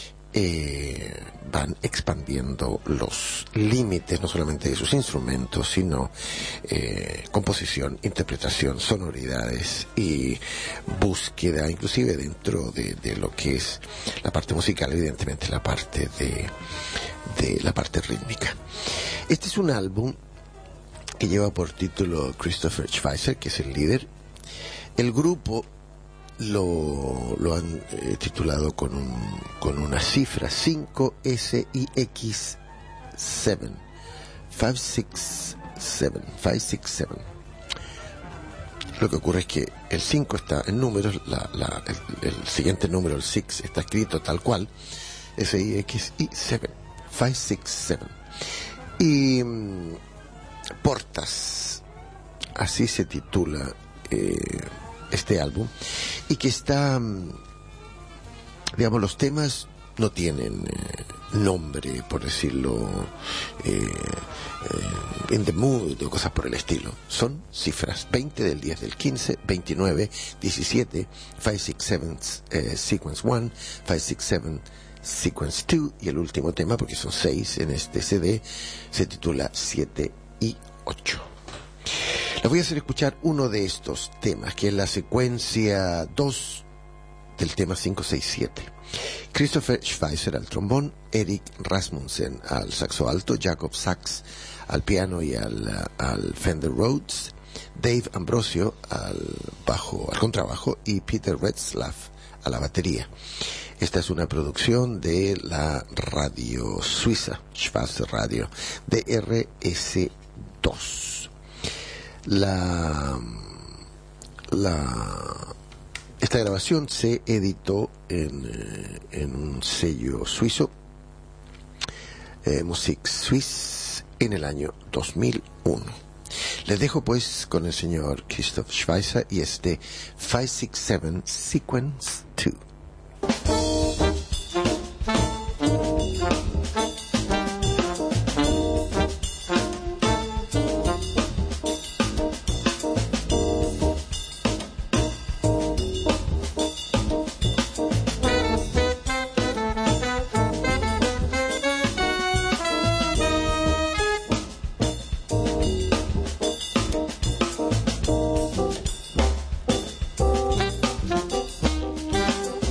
eh, van expandiendo los límites no solamente de sus instrumentos, sino eh, composición, interpretación, sonoridades y búsqueda, inclusive dentro de, de lo que es la parte musical, evidentemente la parte de, de la parte rítmica. Este es un álbum que lleva por título Christopher Schweizer, que es el líder. El grupo lo, lo han eh, titulado con, un, con una cifra cinco S I X siete. cinco seis siete. cinco seis siete. Lo que ocurre es que el cinco está en números, la, la, el, el siguiente número, el seis, está escrito tal cual, S I X I siete. cinco seis siete. Y um, Portas, así se titula eh, este álbum, y que está, digamos, los temas no tienen eh, nombre, por decirlo, eh, eh, in the mood o cosas por el estilo. Son cifras: veinte del diez del quince, veintinueve, diecisiete, cinco seis siete, eh, sequence uno, cinco seis siete, sequence dos, y el último tema, porque son seis en este C D, se titula siete y ocho. Les voy a hacer escuchar uno de estos temas, que es la secuencia dos del tema cinco seis siete. Christopher Schweizer al trombón, Erik Rasmussen al saxo alto, Jacob Sachs al piano y al, al Fender Rhodes, Dave Ambrosio al bajo, al contrabajo, y Peter Retzlaff a la batería. Esta es una producción de la radio suiza, Schweizer Radio, de R S dos. La, la, esta grabación se editó en, en un sello suizo, eh, Musik Suisse, en el año dos mil uno. Les dejo pues con el señor Christoph Schweizer y este cinco seis siete Sequence dos. Thank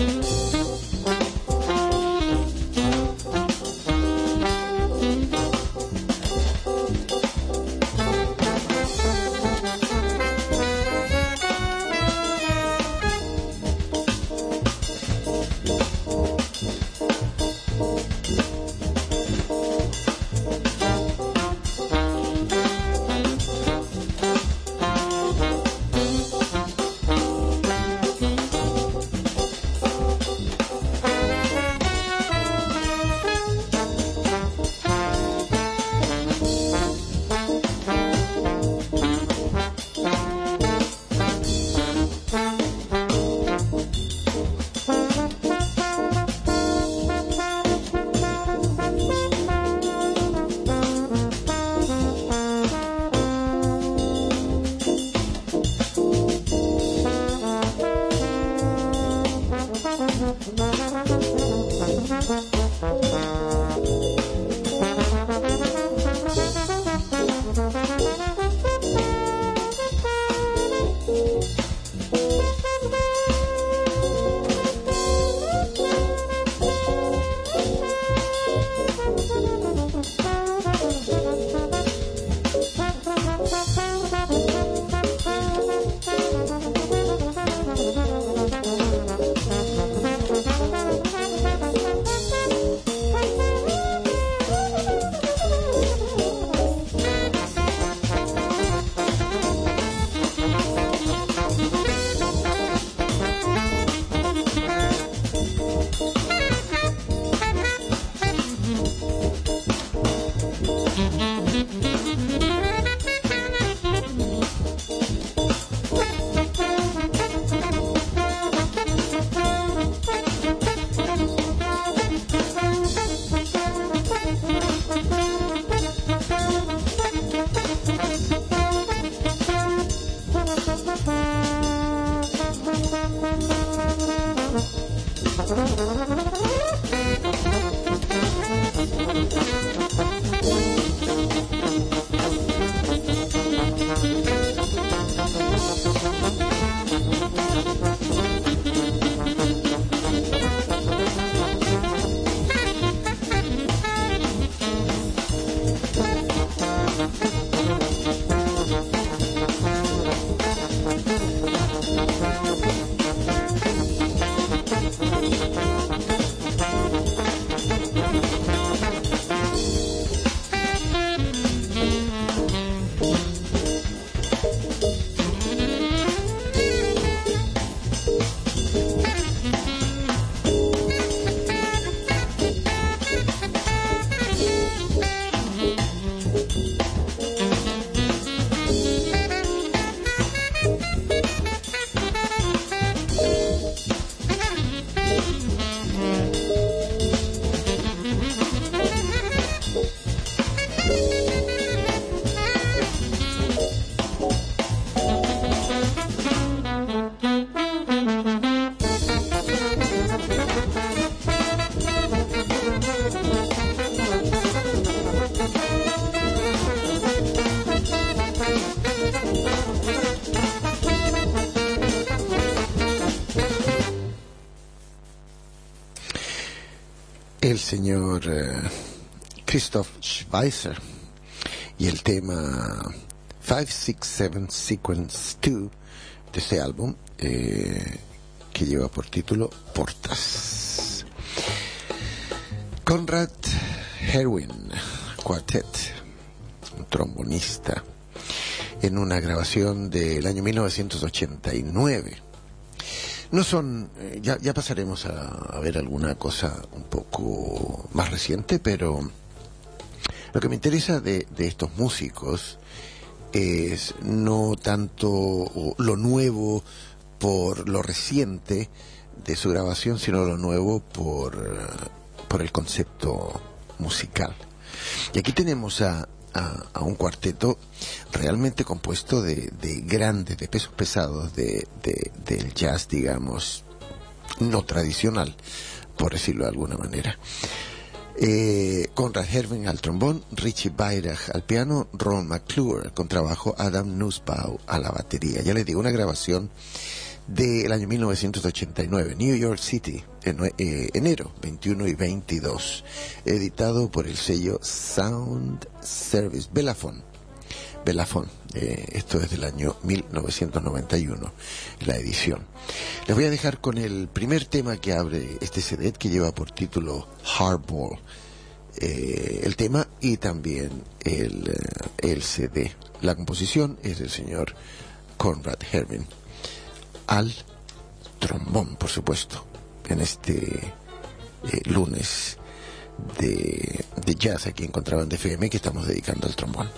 El señor eh, Christoph Schweizer y el tema five six seven Sequence two de este álbum eh, que lleva por título Portas. Conrad Herwin Quartet, un trombonista, en una grabación del año mil novecientos ochenta y nueve. No son, ya, ya pasaremos a, a ver alguna cosa un poco más reciente, pero lo que me interesa de, de estos músicos es no tanto lo nuevo por lo reciente de su grabación, sino lo nuevo por, por el concepto musical. Y aquí tenemos a, a, a un cuarteto realmente compuesto de, de grandes, de pesos pesados de, de, del jazz, digamos, no tradicional, por decirlo de alguna manera. Eh, Conrad Herwin al trombón, Richie Beirach al piano, Ron McClure al contrabajo, Adam Nussbaum a la batería. Ya les digo, una grabación del año mil novecientos ochenta y nueve, New York City, en, eh, enero veintiuno y veintidós, editado por el sello Sound Service, Belafon. Belafon, eh, esto es del año mil novecientos noventa y uno, la edición. Les voy a dejar con el primer tema que abre este C D, que lleva por título Hardball, eh, el tema y también el, el C D. La composición es del señor Conrad Herwin al trombón, por supuesto, en este eh, lunes de, de jazz aquí en Contrabanda F M, que estamos dedicando al trombón.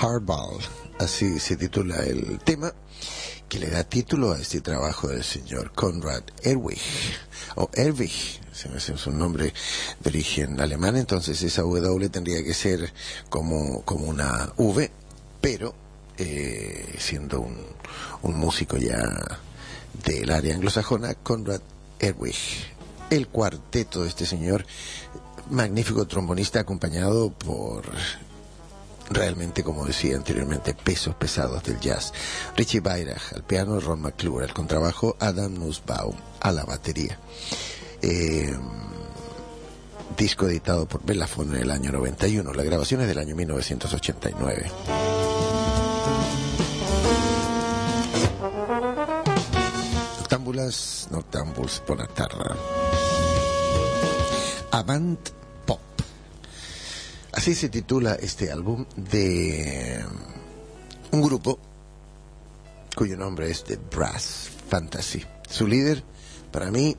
Hardball, así se titula el tema que le da título a este trabajo del señor Konrad Erwig, o Erwig, se me hace un nombre de origen alemán, entonces esa W tendría que ser como, como una V, pero eh, siendo un, un músico ya del área anglosajona, Konrad Erwig. El cuarteto de este señor, magnífico trombonista acompañado por, realmente, como decía anteriormente, pesos pesados del jazz. Richie Beirach al piano, Ron McClure al contrabajo, Adam Nussbaum a la batería. Eh, disco editado por Bellafon en el año noventa y uno. La grabación es del año mil novecientos ochenta y nueve. Noctámbulas, Noctámbuls Bonatarra. Avant Pop. Así se titula este álbum de un grupo cuyo nombre es The Brass Fantasy. Su líder, para mí,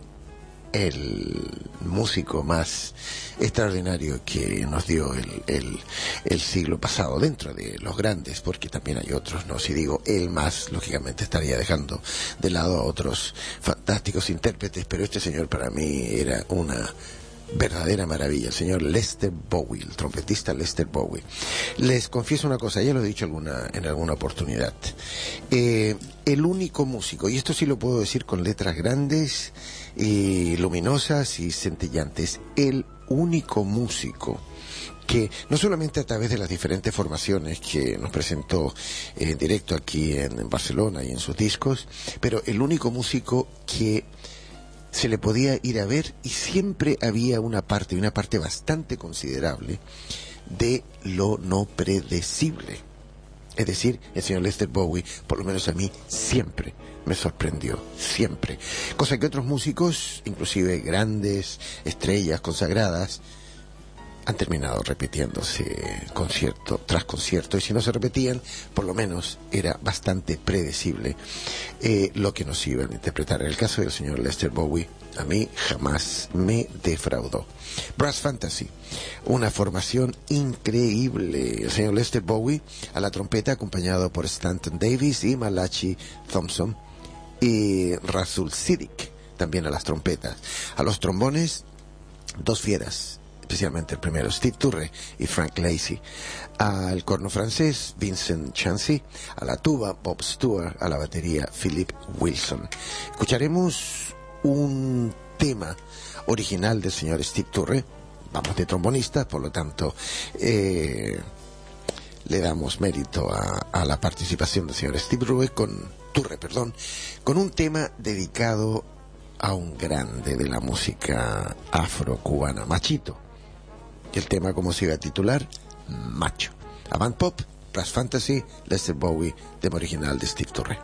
el músico más extraordinario que nos dio el, el, el siglo pasado, dentro de los grandes, porque también hay otros, no, si digo el más, lógicamente estaría dejando de lado a otros fantásticos intérpretes, pero este señor para mí era una verdadera maravilla, el señor Lester Bowie, el trompetista Lester Bowie. Les confieso una cosa, ya lo he dicho alguna, en alguna oportunidad. Eh, el único músico, y esto sí lo puedo decir con letras grandes y luminosas y centellantes, el único músico que no solamente a través de las diferentes formaciones que nos presentó en directo aquí en, en Barcelona y en sus discos, pero el único músico que se le podía ir a ver y siempre había una parte, una parte bastante considerable de lo no predecible. Es decir, el señor Lester Bowie, por lo menos a mí, siempre me sorprendió, siempre. Cosa que otros músicos, inclusive grandes estrellas consagradas, han terminado repitiéndose concierto tras concierto, y si no se repetían, por lo menos era bastante predecible eh, lo que nos iban a interpretar. En el caso del señor Lester Bowie, a mí jamás me defraudó. Brass Fantasy, una formación increíble. El señor Lester Bowie a la trompeta, acompañado por Stanton Davis y Malachi Thompson, y Rasul Siddiq también a las trompetas. A los trombones, dos fieras, especialmente el primero, Steve Turre y Frank Lacy. Al corno francés, Vincent Chancy. A la tuba, Bob Stewart. A la batería, Philip Wilson. Escucharemos un tema original del señor Steve Turre. Vamos de trombonista, por lo tanto eh, le damos mérito a, a la participación del señor Steve Turre con, Turre, perdón, con un tema dedicado a un grande de la música afro-cubana, Machito. El tema, como se iba a titular, Macho. Avant Pop, Brass Fantasy, Lester Bowie, tema original de Steve Turre.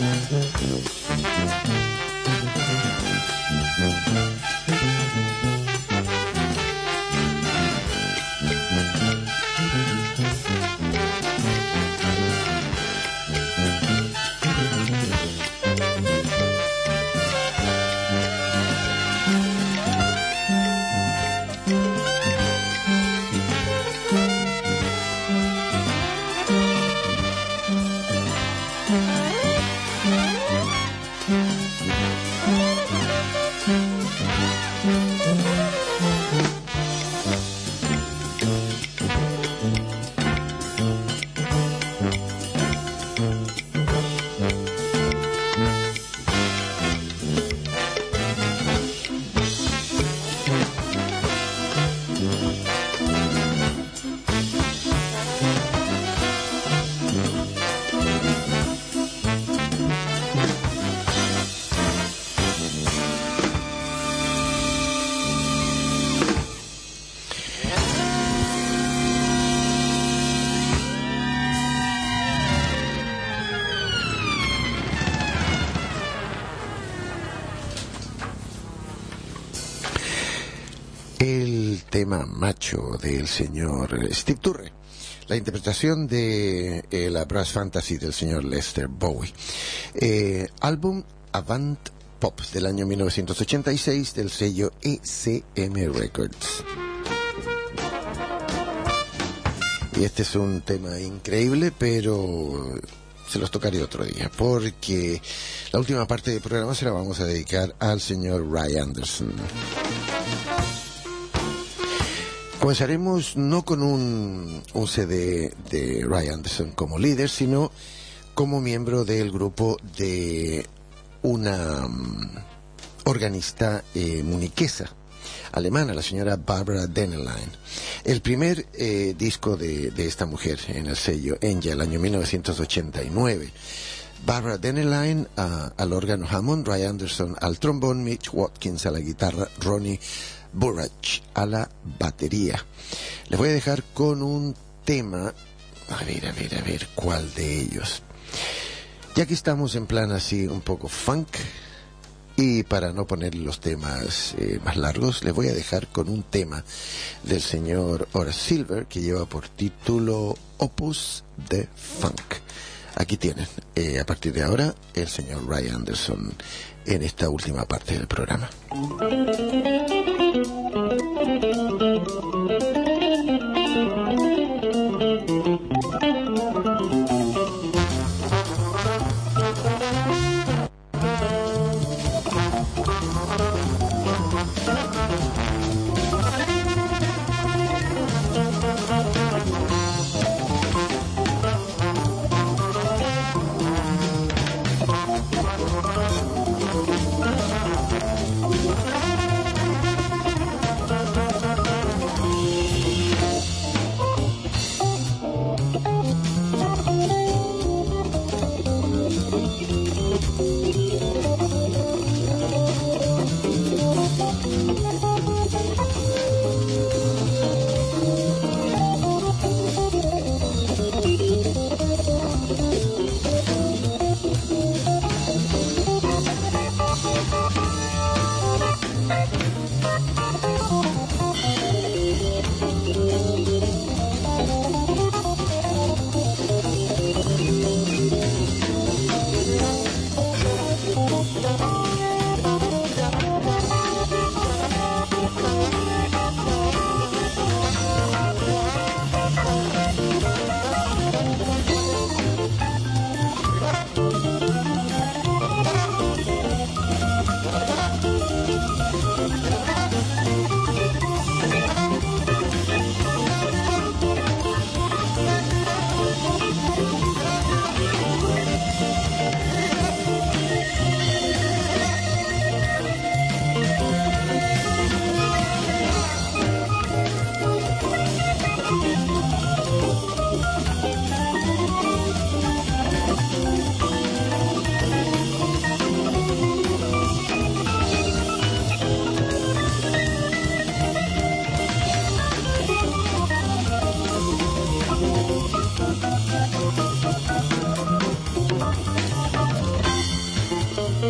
Tema macho del señor Steve Turre, la interpretación de eh, la Brass Fantasy del señor Lester Bowie, eh, álbum Avant Pop del año mil novecientos ochenta y seis del sello E C M Records. Y este es un tema increíble, pero se los tocaré otro día, porque la última parte del programa se la vamos a dedicar al señor Ray Anderson. Comenzaremos no con un, un C D de Ray Anderson como líder, sino como miembro del grupo de una um, organista eh, muniquesa alemana, la señora Barbara Dennerlein. El primer eh, disco de, de esta mujer en el sello Angel, año mil novecientos ochenta y nueve. Barbara Dennerlein a, al órgano Hammond, Ray Anderson al trombón, Mitch Watkins a la guitarra, Ronnie Burrach a la batería. Les voy a dejar con un tema, a ver, a ver, a ver, ¿cuál de ellos? Ya que estamos en plan así un poco funk, y para no poner los temas eh, más largos, les voy a dejar con un tema del señor Horace Silver que lleva por título Opus de Funk. Aquí tienen, eh, a partir de ahora, el señor Ray Anderson en esta última parte del programa.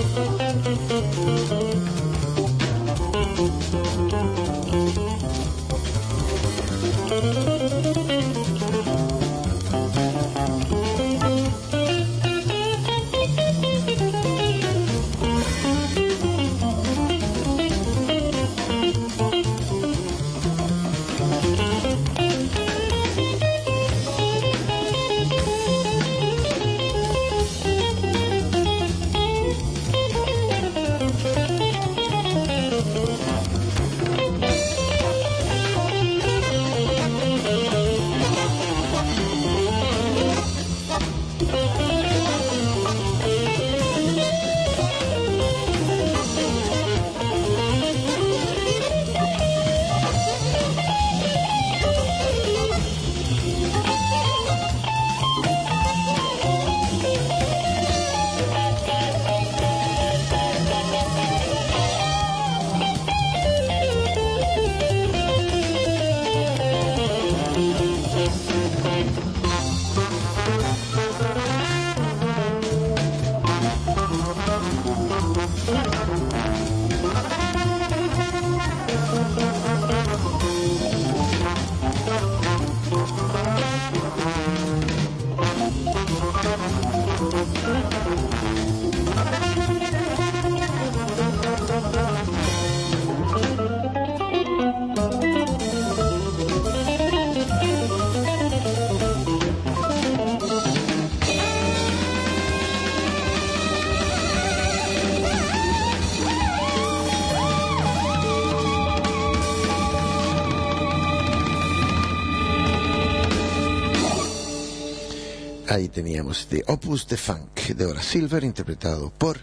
Ahí teníamos de Opus de Funk de Horace Silver, interpretado por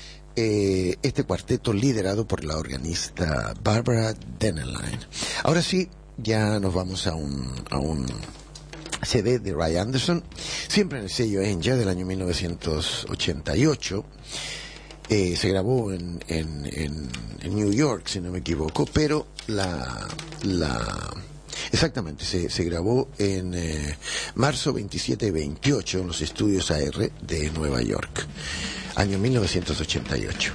eh, este cuarteto liderado por la organista Barbara Dennerlein. Ahora sí, ya nos vamos a un, a un C D de Ray Anderson, siempre en el sello Enya del año mil novecientos ochenta y ocho. Eh, se grabó en, en, en, en New York, si no me equivoco, pero la... la Exactamente, se, se grabó en eh, marzo veintisiete y veintiocho en los estudios A R de Nueva York, año mil novecientos ochenta y ocho.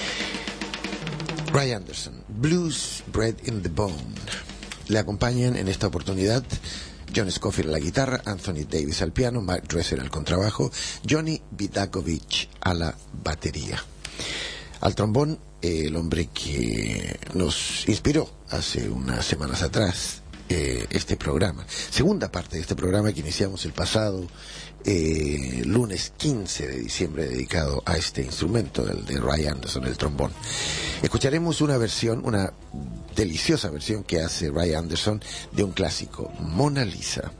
Ray Anderson, Blues Bred in the Bone. Le acompañan en esta oportunidad John Scofield a la guitarra, Anthony Davis al piano, Mark Dresser al contrabajo, Johnny Vidakovich a la batería. Al trombón, eh, el hombre que nos inspiró hace unas semanas atrás este programa, segunda parte de este programa que iniciamos el pasado eh, lunes quince de diciembre, dedicado a este instrumento, el de Ray Anderson, el trombón. Escucharemos una versión, una deliciosa versión que hace Ray Anderson de un clásico, Mona Lisa.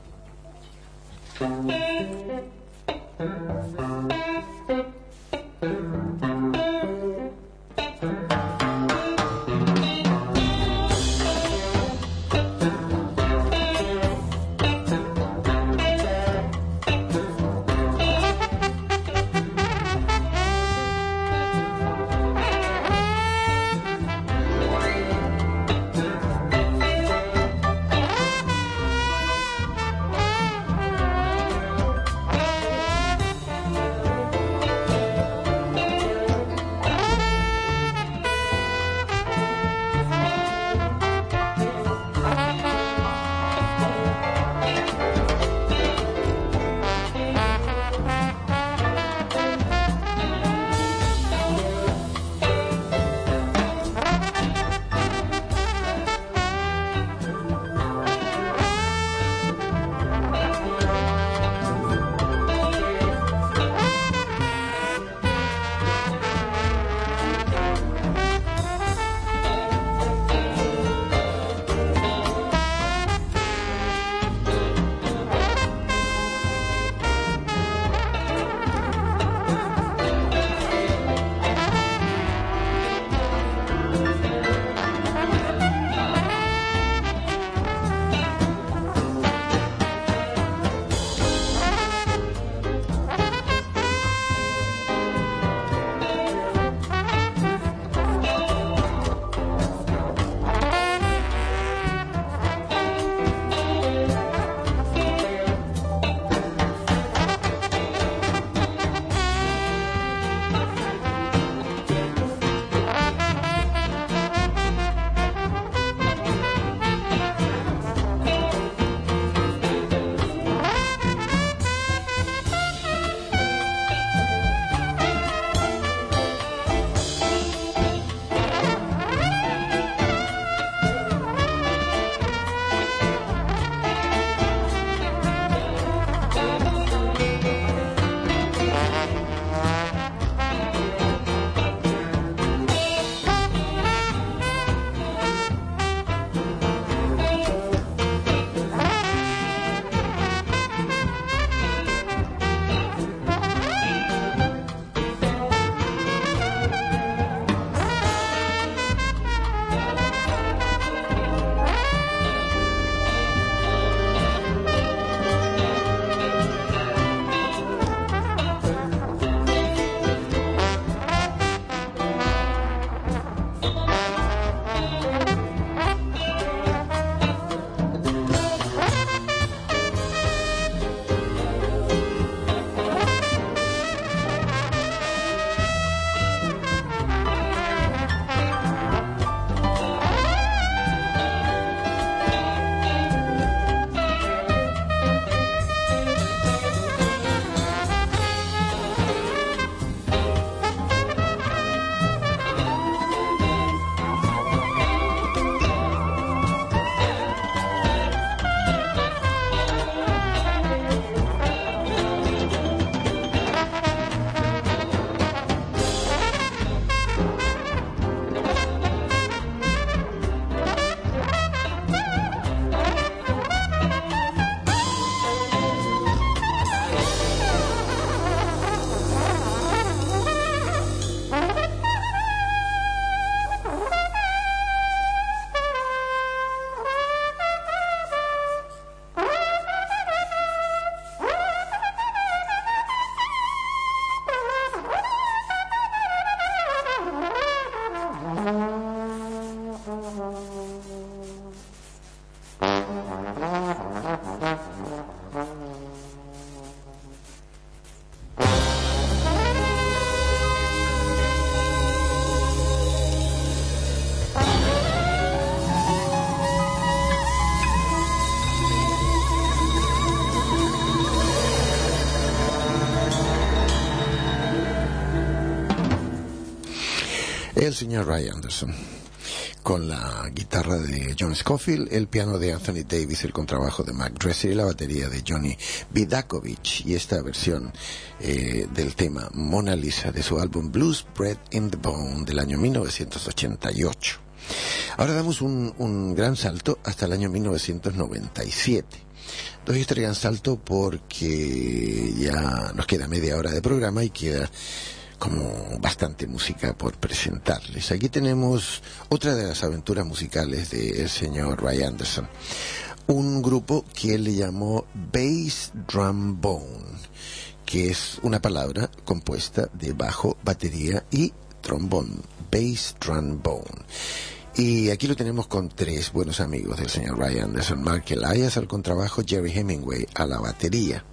El señor Ray Anderson, con la guitarra de John Scofield, el piano de Anthony Davis, el contrabajo de Mac Dresser y la batería de Johnny Vidakovich, y esta versión eh, del tema Mona Lisa de su álbum Blues Bred in the Bone del año mil novecientos ochenta y ocho. Ahora damos un, un gran salto hasta el año mil novecientos noventa y siete. Doy este gran salto porque ya nos queda media hora de programa y queda como bastante música por presentarles. Aquí tenemos otra de las aventuras musicales del señor Ray Anderson, un grupo que él le llamó Bass Drum Bone, que es una palabra compuesta de bajo, batería y trombón. Bass Drum Bone. Y aquí lo tenemos con tres buenos amigos del señor Ray Anderson: Mark Elias al contrabajo, Jerry Hemingway a la batería.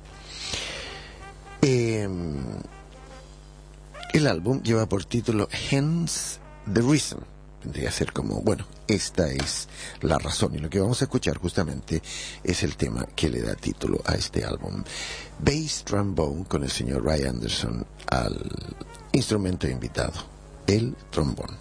Eh, el álbum lleva por título Hence the Reason. Tendría que ser como, bueno, esta es la razón. Y lo que vamos a escuchar justamente es el tema que le da título a este álbum. Bass Drum Bone, con el señor Ray Anderson al instrumento invitado, el trombón.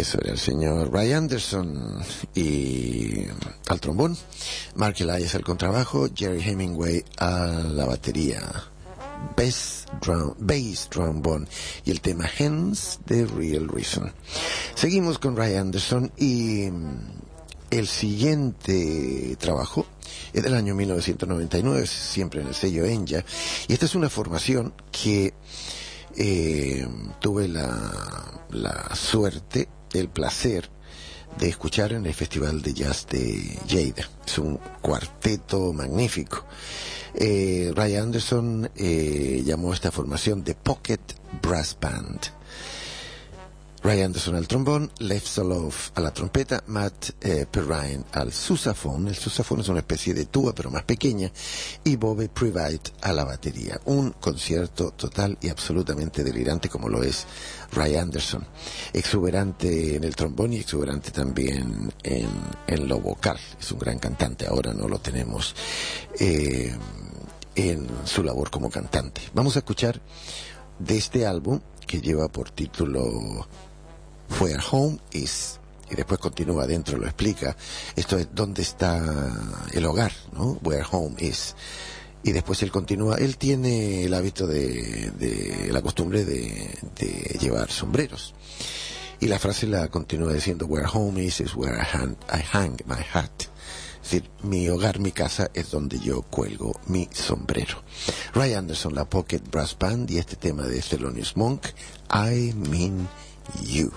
Eso era el señor Ray Anderson y al trombón, Mark Elias al contrabajo, Jerry Hemingway a la batería, bass drum, bass trombone y el tema Hands The Real Reason. Seguimos con Ray Anderson y el siguiente trabajo es del año mil novecientos noventa y nueve, siempre en el sello Enya, y esta es una formación que eh, tuve la, la suerte, el placer de escuchar en el Festival de Jazz de Lleida. Es un cuarteto magnífico. Eh, Ray Anderson eh, llamó a esta formación The Pocket Brass Band. Ray Anderson al trombón, Lev Solov a la trompeta, Matt eh, Perrine al susafón. El susafón es una especie de tuba pero más pequeña, y Bobby Private a la batería. Un concierto total y absolutamente delirante como lo es Ray Anderson. Exuberante en el trombón y exuberante también en, en lo vocal. Es un gran cantante, ahora no lo tenemos eh, en su labor como cantante. Vamos a escuchar de este álbum que lleva por título Where Home Is, y después continúa adentro, lo explica. Esto es dónde está el hogar, ¿no? Where Home Is. Y después él continúa, él tiene el hábito de, de la costumbre de, de llevar sombreros. Y la frase la continúa diciendo, Where home is is where I hang, I hang my hat. Es decir, mi hogar, mi casa es donde yo cuelgo mi sombrero. Ray Anderson, la Pocket Brass Band, y este tema de Thelonious Monk, I Mean You.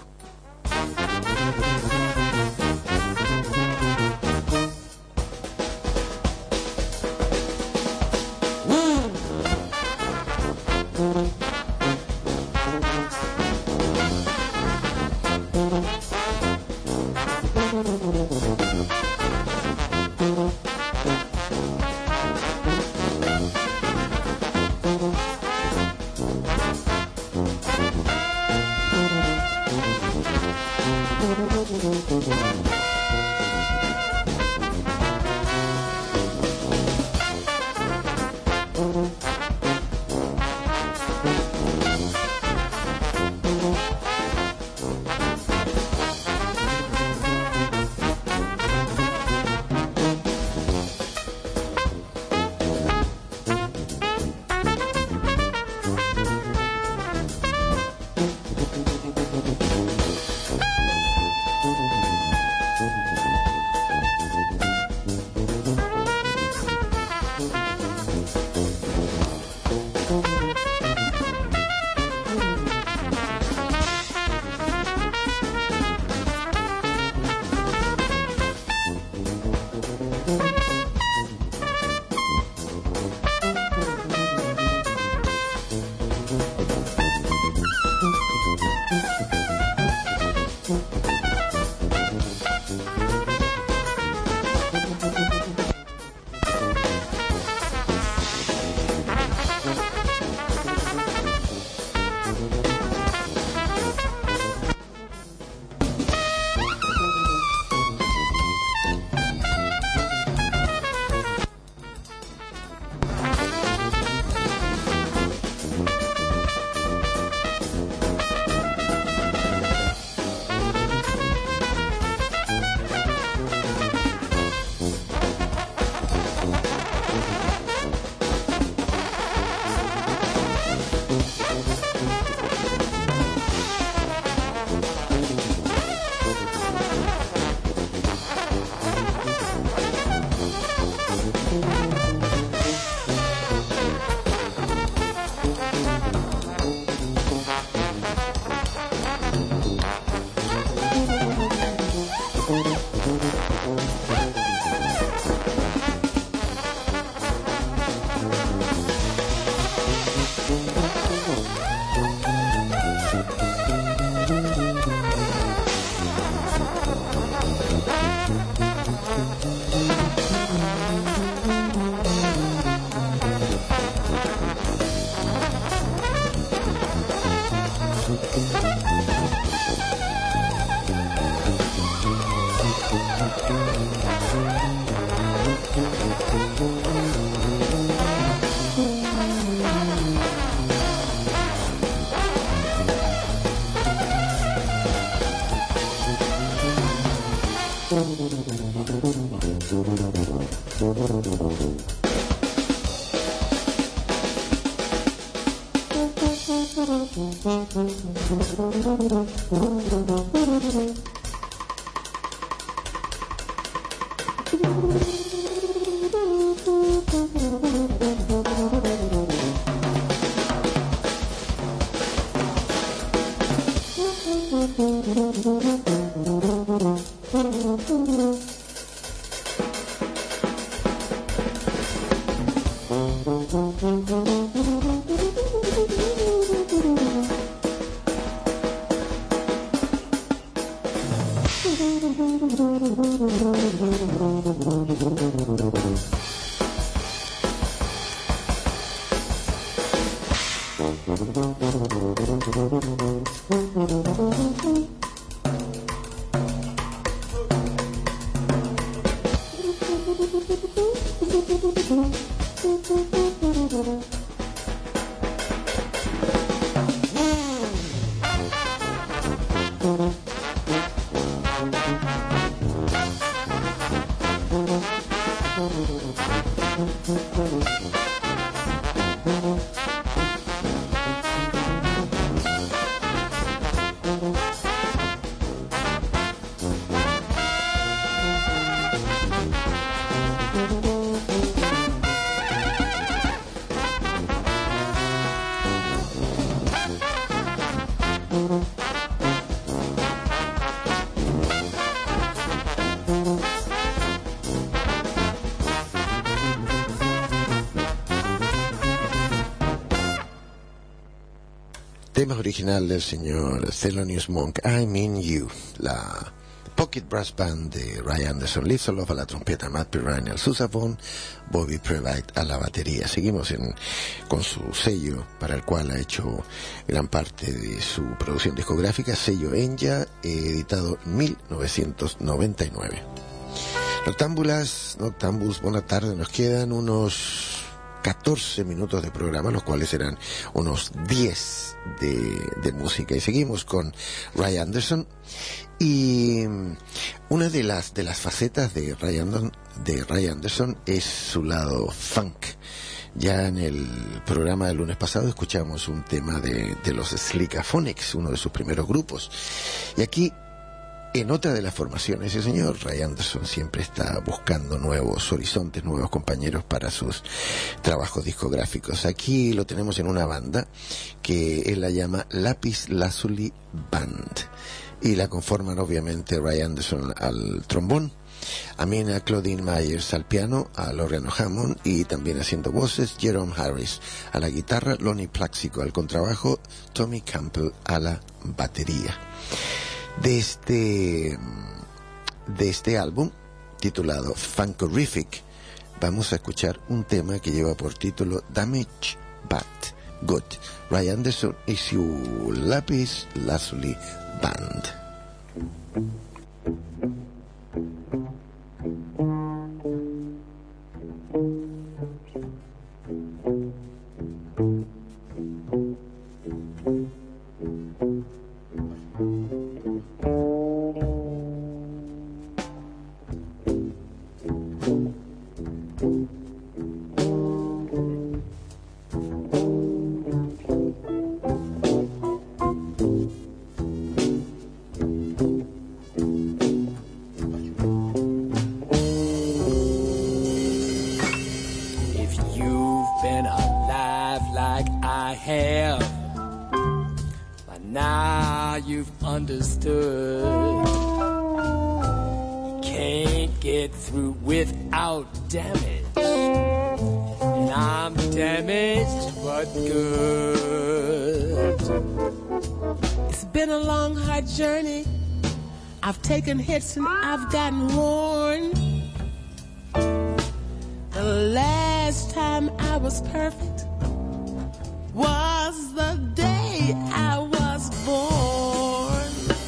Tema original del señor Thelonious Monk, I'm in You, la Pocket Brass Band de Ray Anderson, Liz Soloff a la trompeta, Matt Pirrine al sousaphone, Bobby Previte a la batería. Seguimos en, con su sello, para el cual ha hecho gran parte de su producción discográfica, sello Enya, editado en mil novecientos noventa y nueve. Noctámbulas, Noctámbuls, buena tarde, nos quedan unos catorce minutos de programa, los cuales serán unos diez de, de música, y seguimos con Ray Anderson. Y una de las de las facetas de Ray Anderson, de Ray Anderson es su lado funk. Ya en el programa del lunes pasado escuchamos un tema de, de los Slickaphonics, uno de sus primeros grupos, y aquí en otra de las formaciones, el señor Ray Anderson siempre está buscando nuevos horizontes, nuevos compañeros para sus trabajos discográficos. Aquí lo tenemos en una banda que él la llama Lapis Lazuli Band, y la conforman obviamente Ray Anderson al trombón, Amina Claudine Myers al piano, al órgano Hammond, y también haciendo voces Jerome Harris a la guitarra, Lonnie Plaxico al contrabajo, Tommy Campbell a la batería. De este, de este álbum, titulado Funkorific, vamos a escuchar un tema que lleva por título Damage But Good. Ray Anderson y su Lapis Lazuli Band. Taken hits and I've gotten worn. The last time I was perfect was the day I was born.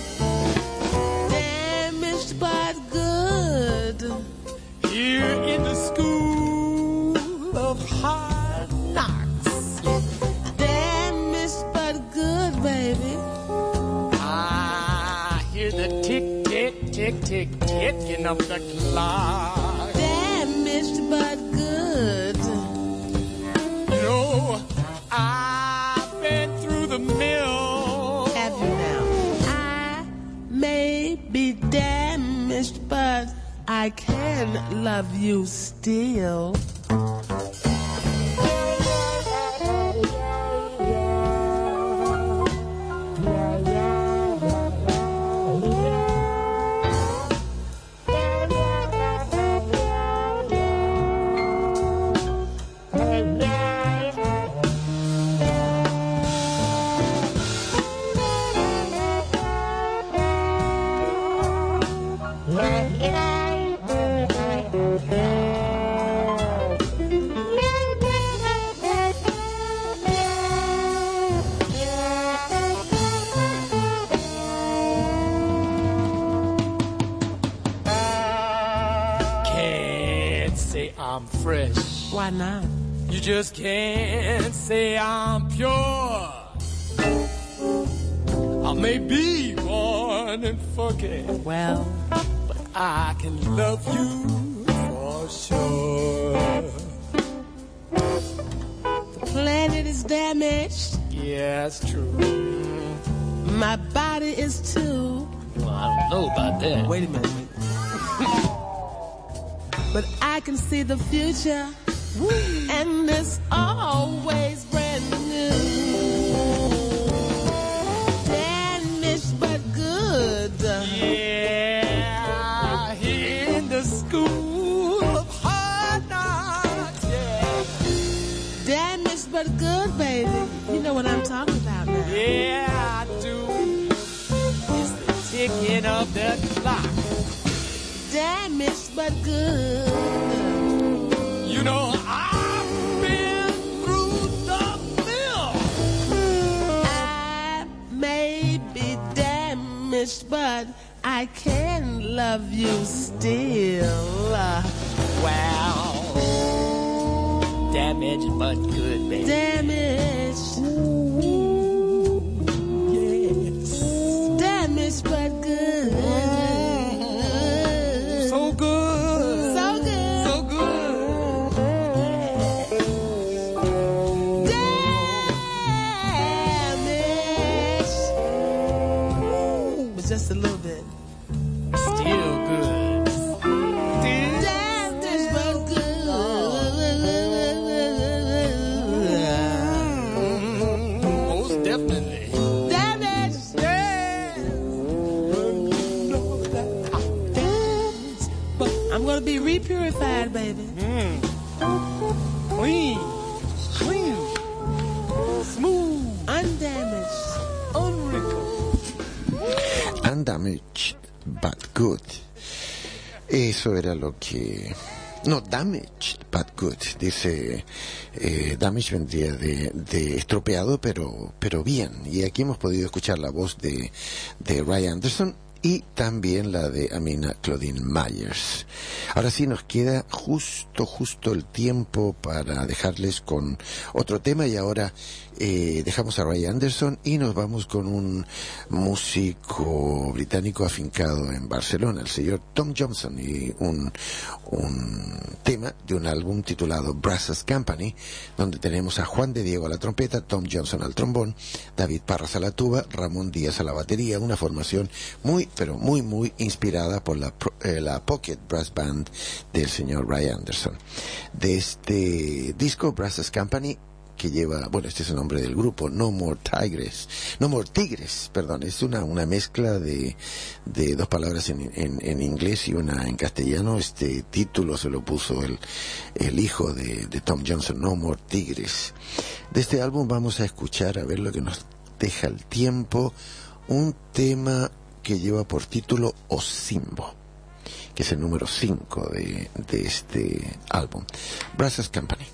Damaged but good, here in the school of hard knocks. Damaged but good, baby. I hear the tick tick, tick, ticking up the clock. Damaged but good. You know, I've been through the mill. Have you now? I may be damaged, but I can love you still. I'm fresh. Why not? You just can't say I'm pure. I may be worn and funky. Well, but I can love you for sure. The planet is damaged. Yeah, it's true. My body is too. Well, I don't know about that. Wait a minute. But I can see the future, and it's always brand new. Damaged but good. Yeah, in the school of hard knocks. Yeah. Damaged but good, baby. You know what I'm talking about now. Yeah, I do. It's the ticking of the clock. Damaged but good. You know, I've been through the mill. I may be damaged, but I can love you still. Wow. Damaged but good, baby. Damaged. Yes. Damaged but good. So good. So good. So good. Damaged. But just a little bit. Still good. Still. Damaged but good. Most definitely. Damaged. I'm gonna be repurified, baby. Mm. Clean. Clean. Smooth. Undamaged. Unwrinkled. Undamaged but good. Eso era lo que... No, damaged but good. Dice, eh, damage vendría de, de estropeado, pero, pero bien. Y aquí hemos podido escuchar la voz de, de Ray Anderson y también la de Amina Claudine Myers. Ahora sí nos queda justo, justo el tiempo para dejarles con otro tema, y ahora eh, dejamos a Ray Anderson y nos vamos con un músico británico afincado en Barcelona, el señor Tom Johnson, y un, un tema de un álbum titulado Brass Company, donde tenemos a Juan de Diego a la trompeta, Tom Johnson al trombón, David Parras a la tuba, Ramón Díaz a la batería, una formación muy, pero muy, muy inspirada por la, eh, la Pocket Brass Band del señor Ray Anderson. De este disco, Brass Company, que lleva, bueno, este es el nombre del grupo, No More Tigres, No More Tigres, perdón, es una, una mezcla de, de dos palabras en, en, en inglés y una en castellano. Este título se lo puso el, el hijo de, de Tom Johnson, No More Tigres. De este álbum vamos a escuchar, a ver lo que nos deja el tiempo, un tema que lleva por título Osimbo, que es el número cinco de, de este álbum, Brass Company.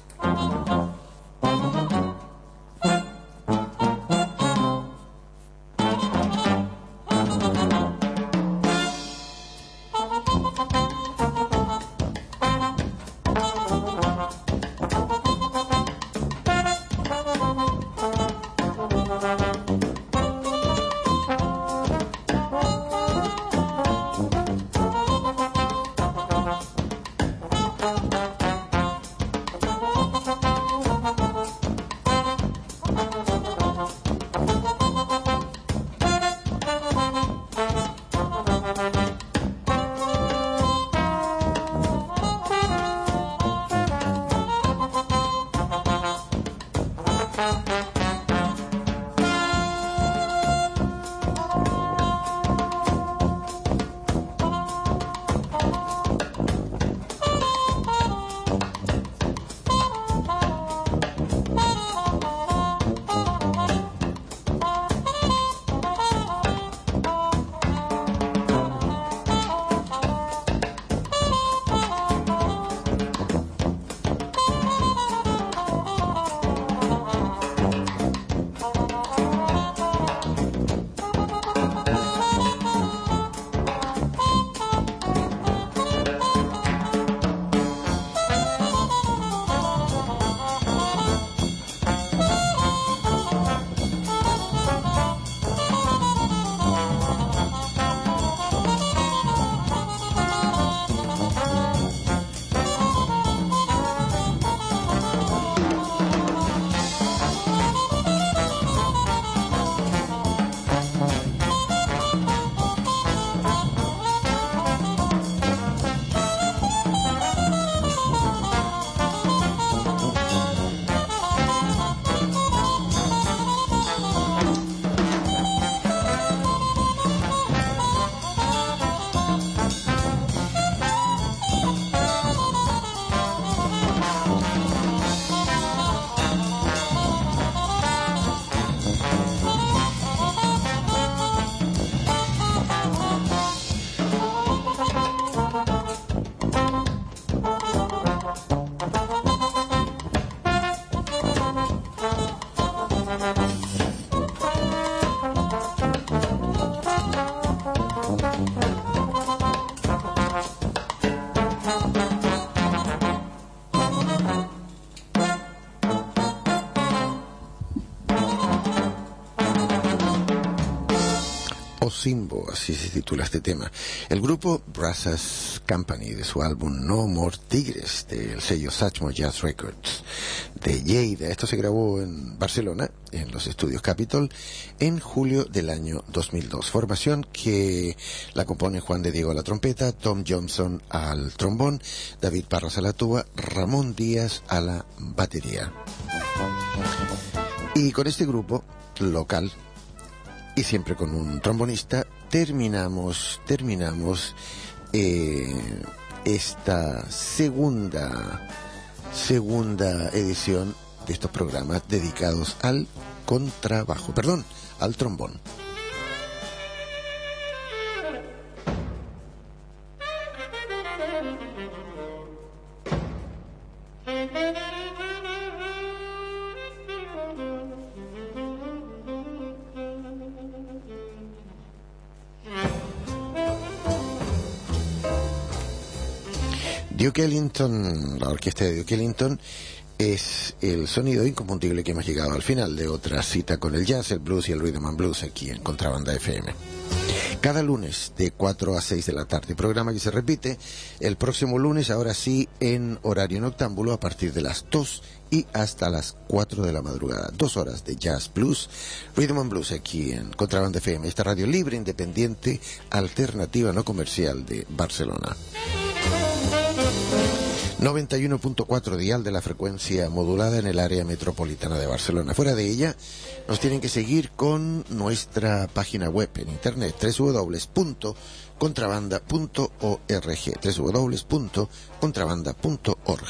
Rocimbo, así se titula este tema. El grupo Brassas Company, de su álbum No More Tigres, del sello Satchmo Jazz Records de Lleida. Esto se grabó en Barcelona, en los estudios Capitol, en julio del año dos mil dos. Formación que la compone Juan de Diego a la trompeta, Tom Johnson al trombón, David Parras a la tuba, Ramón Díaz a la batería. Y con este grupo local, y siempre con un trombonista, terminamos, terminamos eh, esta segunda, segunda edición de estos programas dedicados al contrabajo, perdón, al trombón. Duke Ellington, la orquesta de Duke Ellington, es el sonido inconfundible que hemos llegado al final de otra cita con el jazz, el blues y el rhythm and blues aquí en Contrabanda F M. Cada lunes de cuatro a seis de la tarde, programa que se repite el próximo lunes, ahora sí en horario noctámbulo, a partir de las dos y hasta las cuatro de la madrugada. Dos horas de jazz, blues, rhythm and blues aquí en Contrabanda F M, esta radio libre, independiente, alternativa, no comercial de Barcelona. noventa y uno punto cuatro dial de la frecuencia modulada en el área metropolitana de Barcelona. Fuera de ella, nos tienen que seguir con nuestra página web en internet, doble u doble u doble u punto contrabanda punto org, doble u doble u doble u punto contrabanda punto org.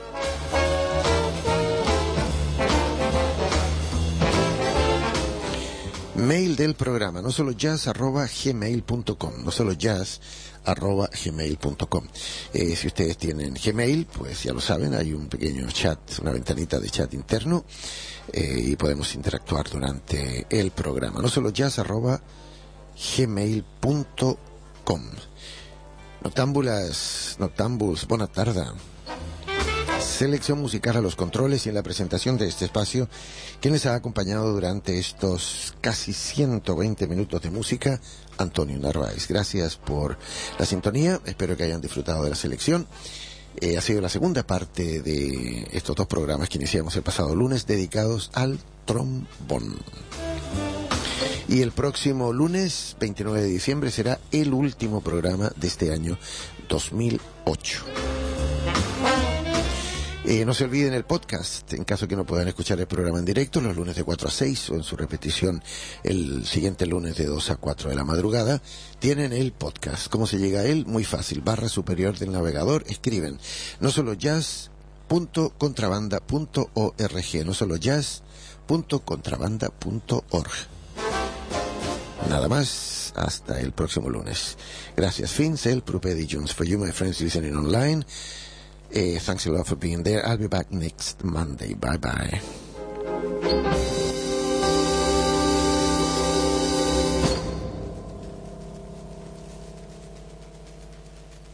Mail del programa, no solo jazz arroba gmail punto com, no solo jazz arroba gmail punto com. Eh, si ustedes tienen Gmail, pues ya lo saben, hay un pequeño chat, una ventanita de chat interno, eh, y podemos interactuar durante el programa. No solo jazz arroba gmail punto com. Noctámbulas, noctámbuls, buena tarde. Selección musical a los controles y en la presentación de este espacio, quien les ha acompañado durante estos casi ciento veinte minutos de música, Antonio Narváez. Gracias por la sintonía, espero que hayan disfrutado de la selección. Eh, ha sido la segunda parte de estos dos programas que iniciamos el pasado lunes, dedicados al trombón. Y el próximo lunes, veintinueve de diciembre, será el último programa de este año dos mil ocho. Eh, no se olviden el podcast, en caso que no puedan escuchar el programa en directo, los lunes de cuatro a seis o en su repetición el siguiente lunes de dos a cuatro de la madrugada, tienen el podcast. ¿Cómo se llega a él? Muy fácil, barra superior del navegador, escriben no solo jazz punto contrabanda punto org, no solo jazz punto contrabanda punto org. Nada más, hasta el próximo lunes. Gracias, Fincel, Prupedi Jones, for you, my friends listening online. Uh, thanks a lot for being there. I'll be back next Monday. Bye bye.